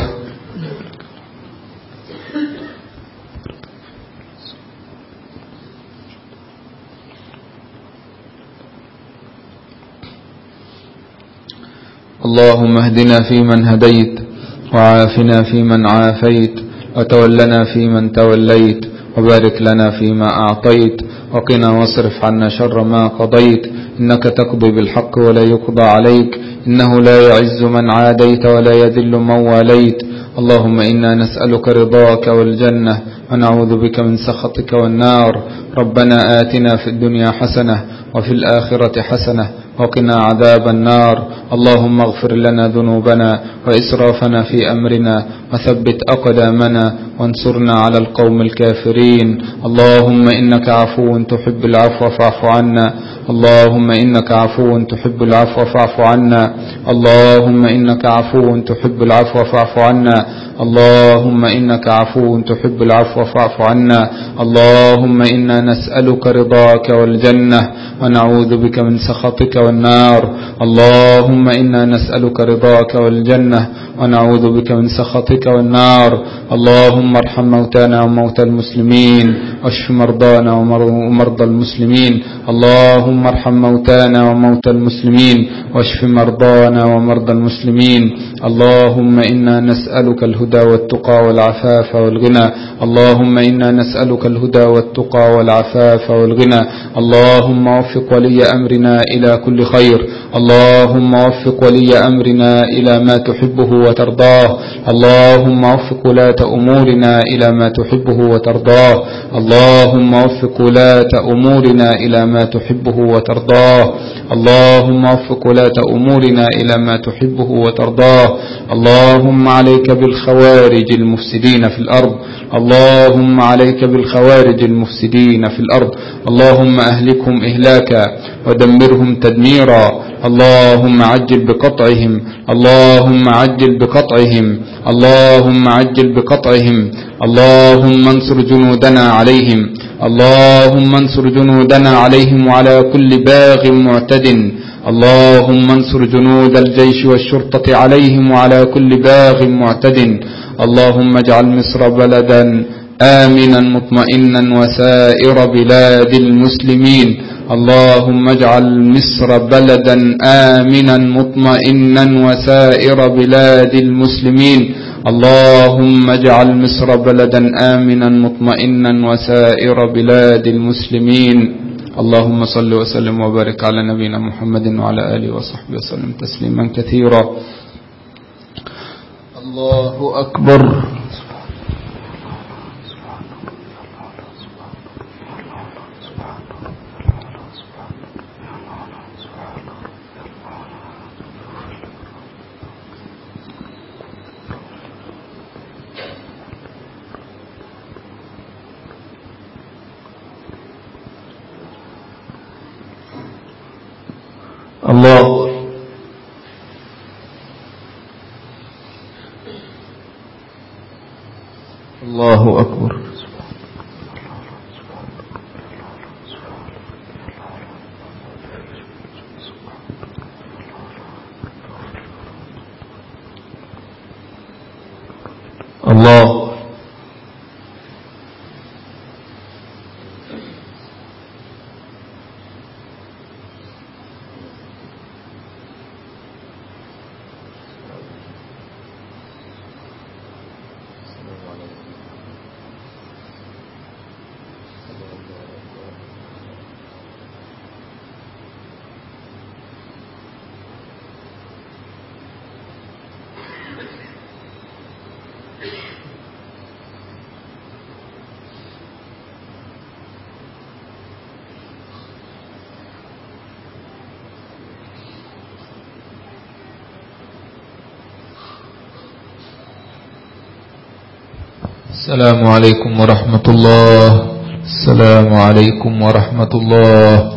اللهم اهدنا فيمن هديت وعافنا فيمن عافيت وتولنا فيمن توليت وبارك لنا فيما أعطيت وقنا واصرف عنا شر ما قضيت إنك تقضي بالحق ولا يقضى عليك إنه لا يعز من عاديت ولا يذل من واليت. اللهم إنا نسألك رضاك والجنة ونعوذ بك من سخطك والنار. ربنا آتنا في الدنيا حسنة وفي الآخرة حسنة وقنا عذاب النار. اللهم اغفر لنا ذنوبنا وإسرافنا في أمرنا وثبت أقدامنا وانصرنا على القوم الكافرين. اللهم إنك عفو تحب العفو فاعف عنا. اللهم إنك عفو تحب العفو فاعف عنا. اللهم إنك عفو تحب العفو فاعف عنا. اللهم إنك عفو تحب العفو فاعف عنا. اللهم إنا نسألك رضاك والجنة ونعوذ بك من سخطك والنار. اللهم إنا نسألك رضاك والجنة ونعوذ بك من سخطك والنار. اللهم ارحم موتانا وموتى المسلمين واشف مرضانا ومرضى المسلمين. اللهم ارحم موتانا وموتى المسلمين واشف مرضانا ومرضى المسلمين. اللهم إنا نسألك الهدى والتقى والعفاف والغنى. اللهم إنا نسألك الهدى والتقى والعفاف والغنى. اللهم وفق ولي أمرنا إلى كل خير. اللهم وفق ولي أمرنا إلى ما تحبه وترضاه. اللهم وفق ولاة أمورنا إلى ما تحبه وترضاه. اللهم وفق ولاة أمورنا إلى ما تحبه وترضاه. اللهم وفق ولاة أمورنا إلى ما تحبه وترضاه. اللهم عليك بالخوارج المفسدين في الأرض. اللهم عليك بالخوارج المفسدين في الأرض. اللهم أهلكهم إهلاكا ودمرهم تدميرا. اللهم عجل بقطعهم. اللهم عجل بقطعهم. اللهم عجل بقطعهم. اللهم انصر جنودنا عليهم. اللهم انصر جنودنا عليهم وعلى كل باغ معتد. اللهم انصر جنود الجيش والشرطة عليهم وعلى كل باغ معتد. اللهم اجعل مصر بلدا آمنا مطمئنا وسائر بلاد المسلمين. اللهم اجعل مصر بلدا آمنا مطمئنا وسائر بلاد المسلمين. اللهم اجعل مصر بلدا آمنا مطمئنا وسائر بلاد المسلمين. اللهم صل وسلم وبارك على نبينا محمد وعلى آله وصحبه وسلم تسليما كثيرا. الله أكبر. الله الله أكبر. الله السلام عليكم ورحمة الله. السلام عليكم ورحمة الله.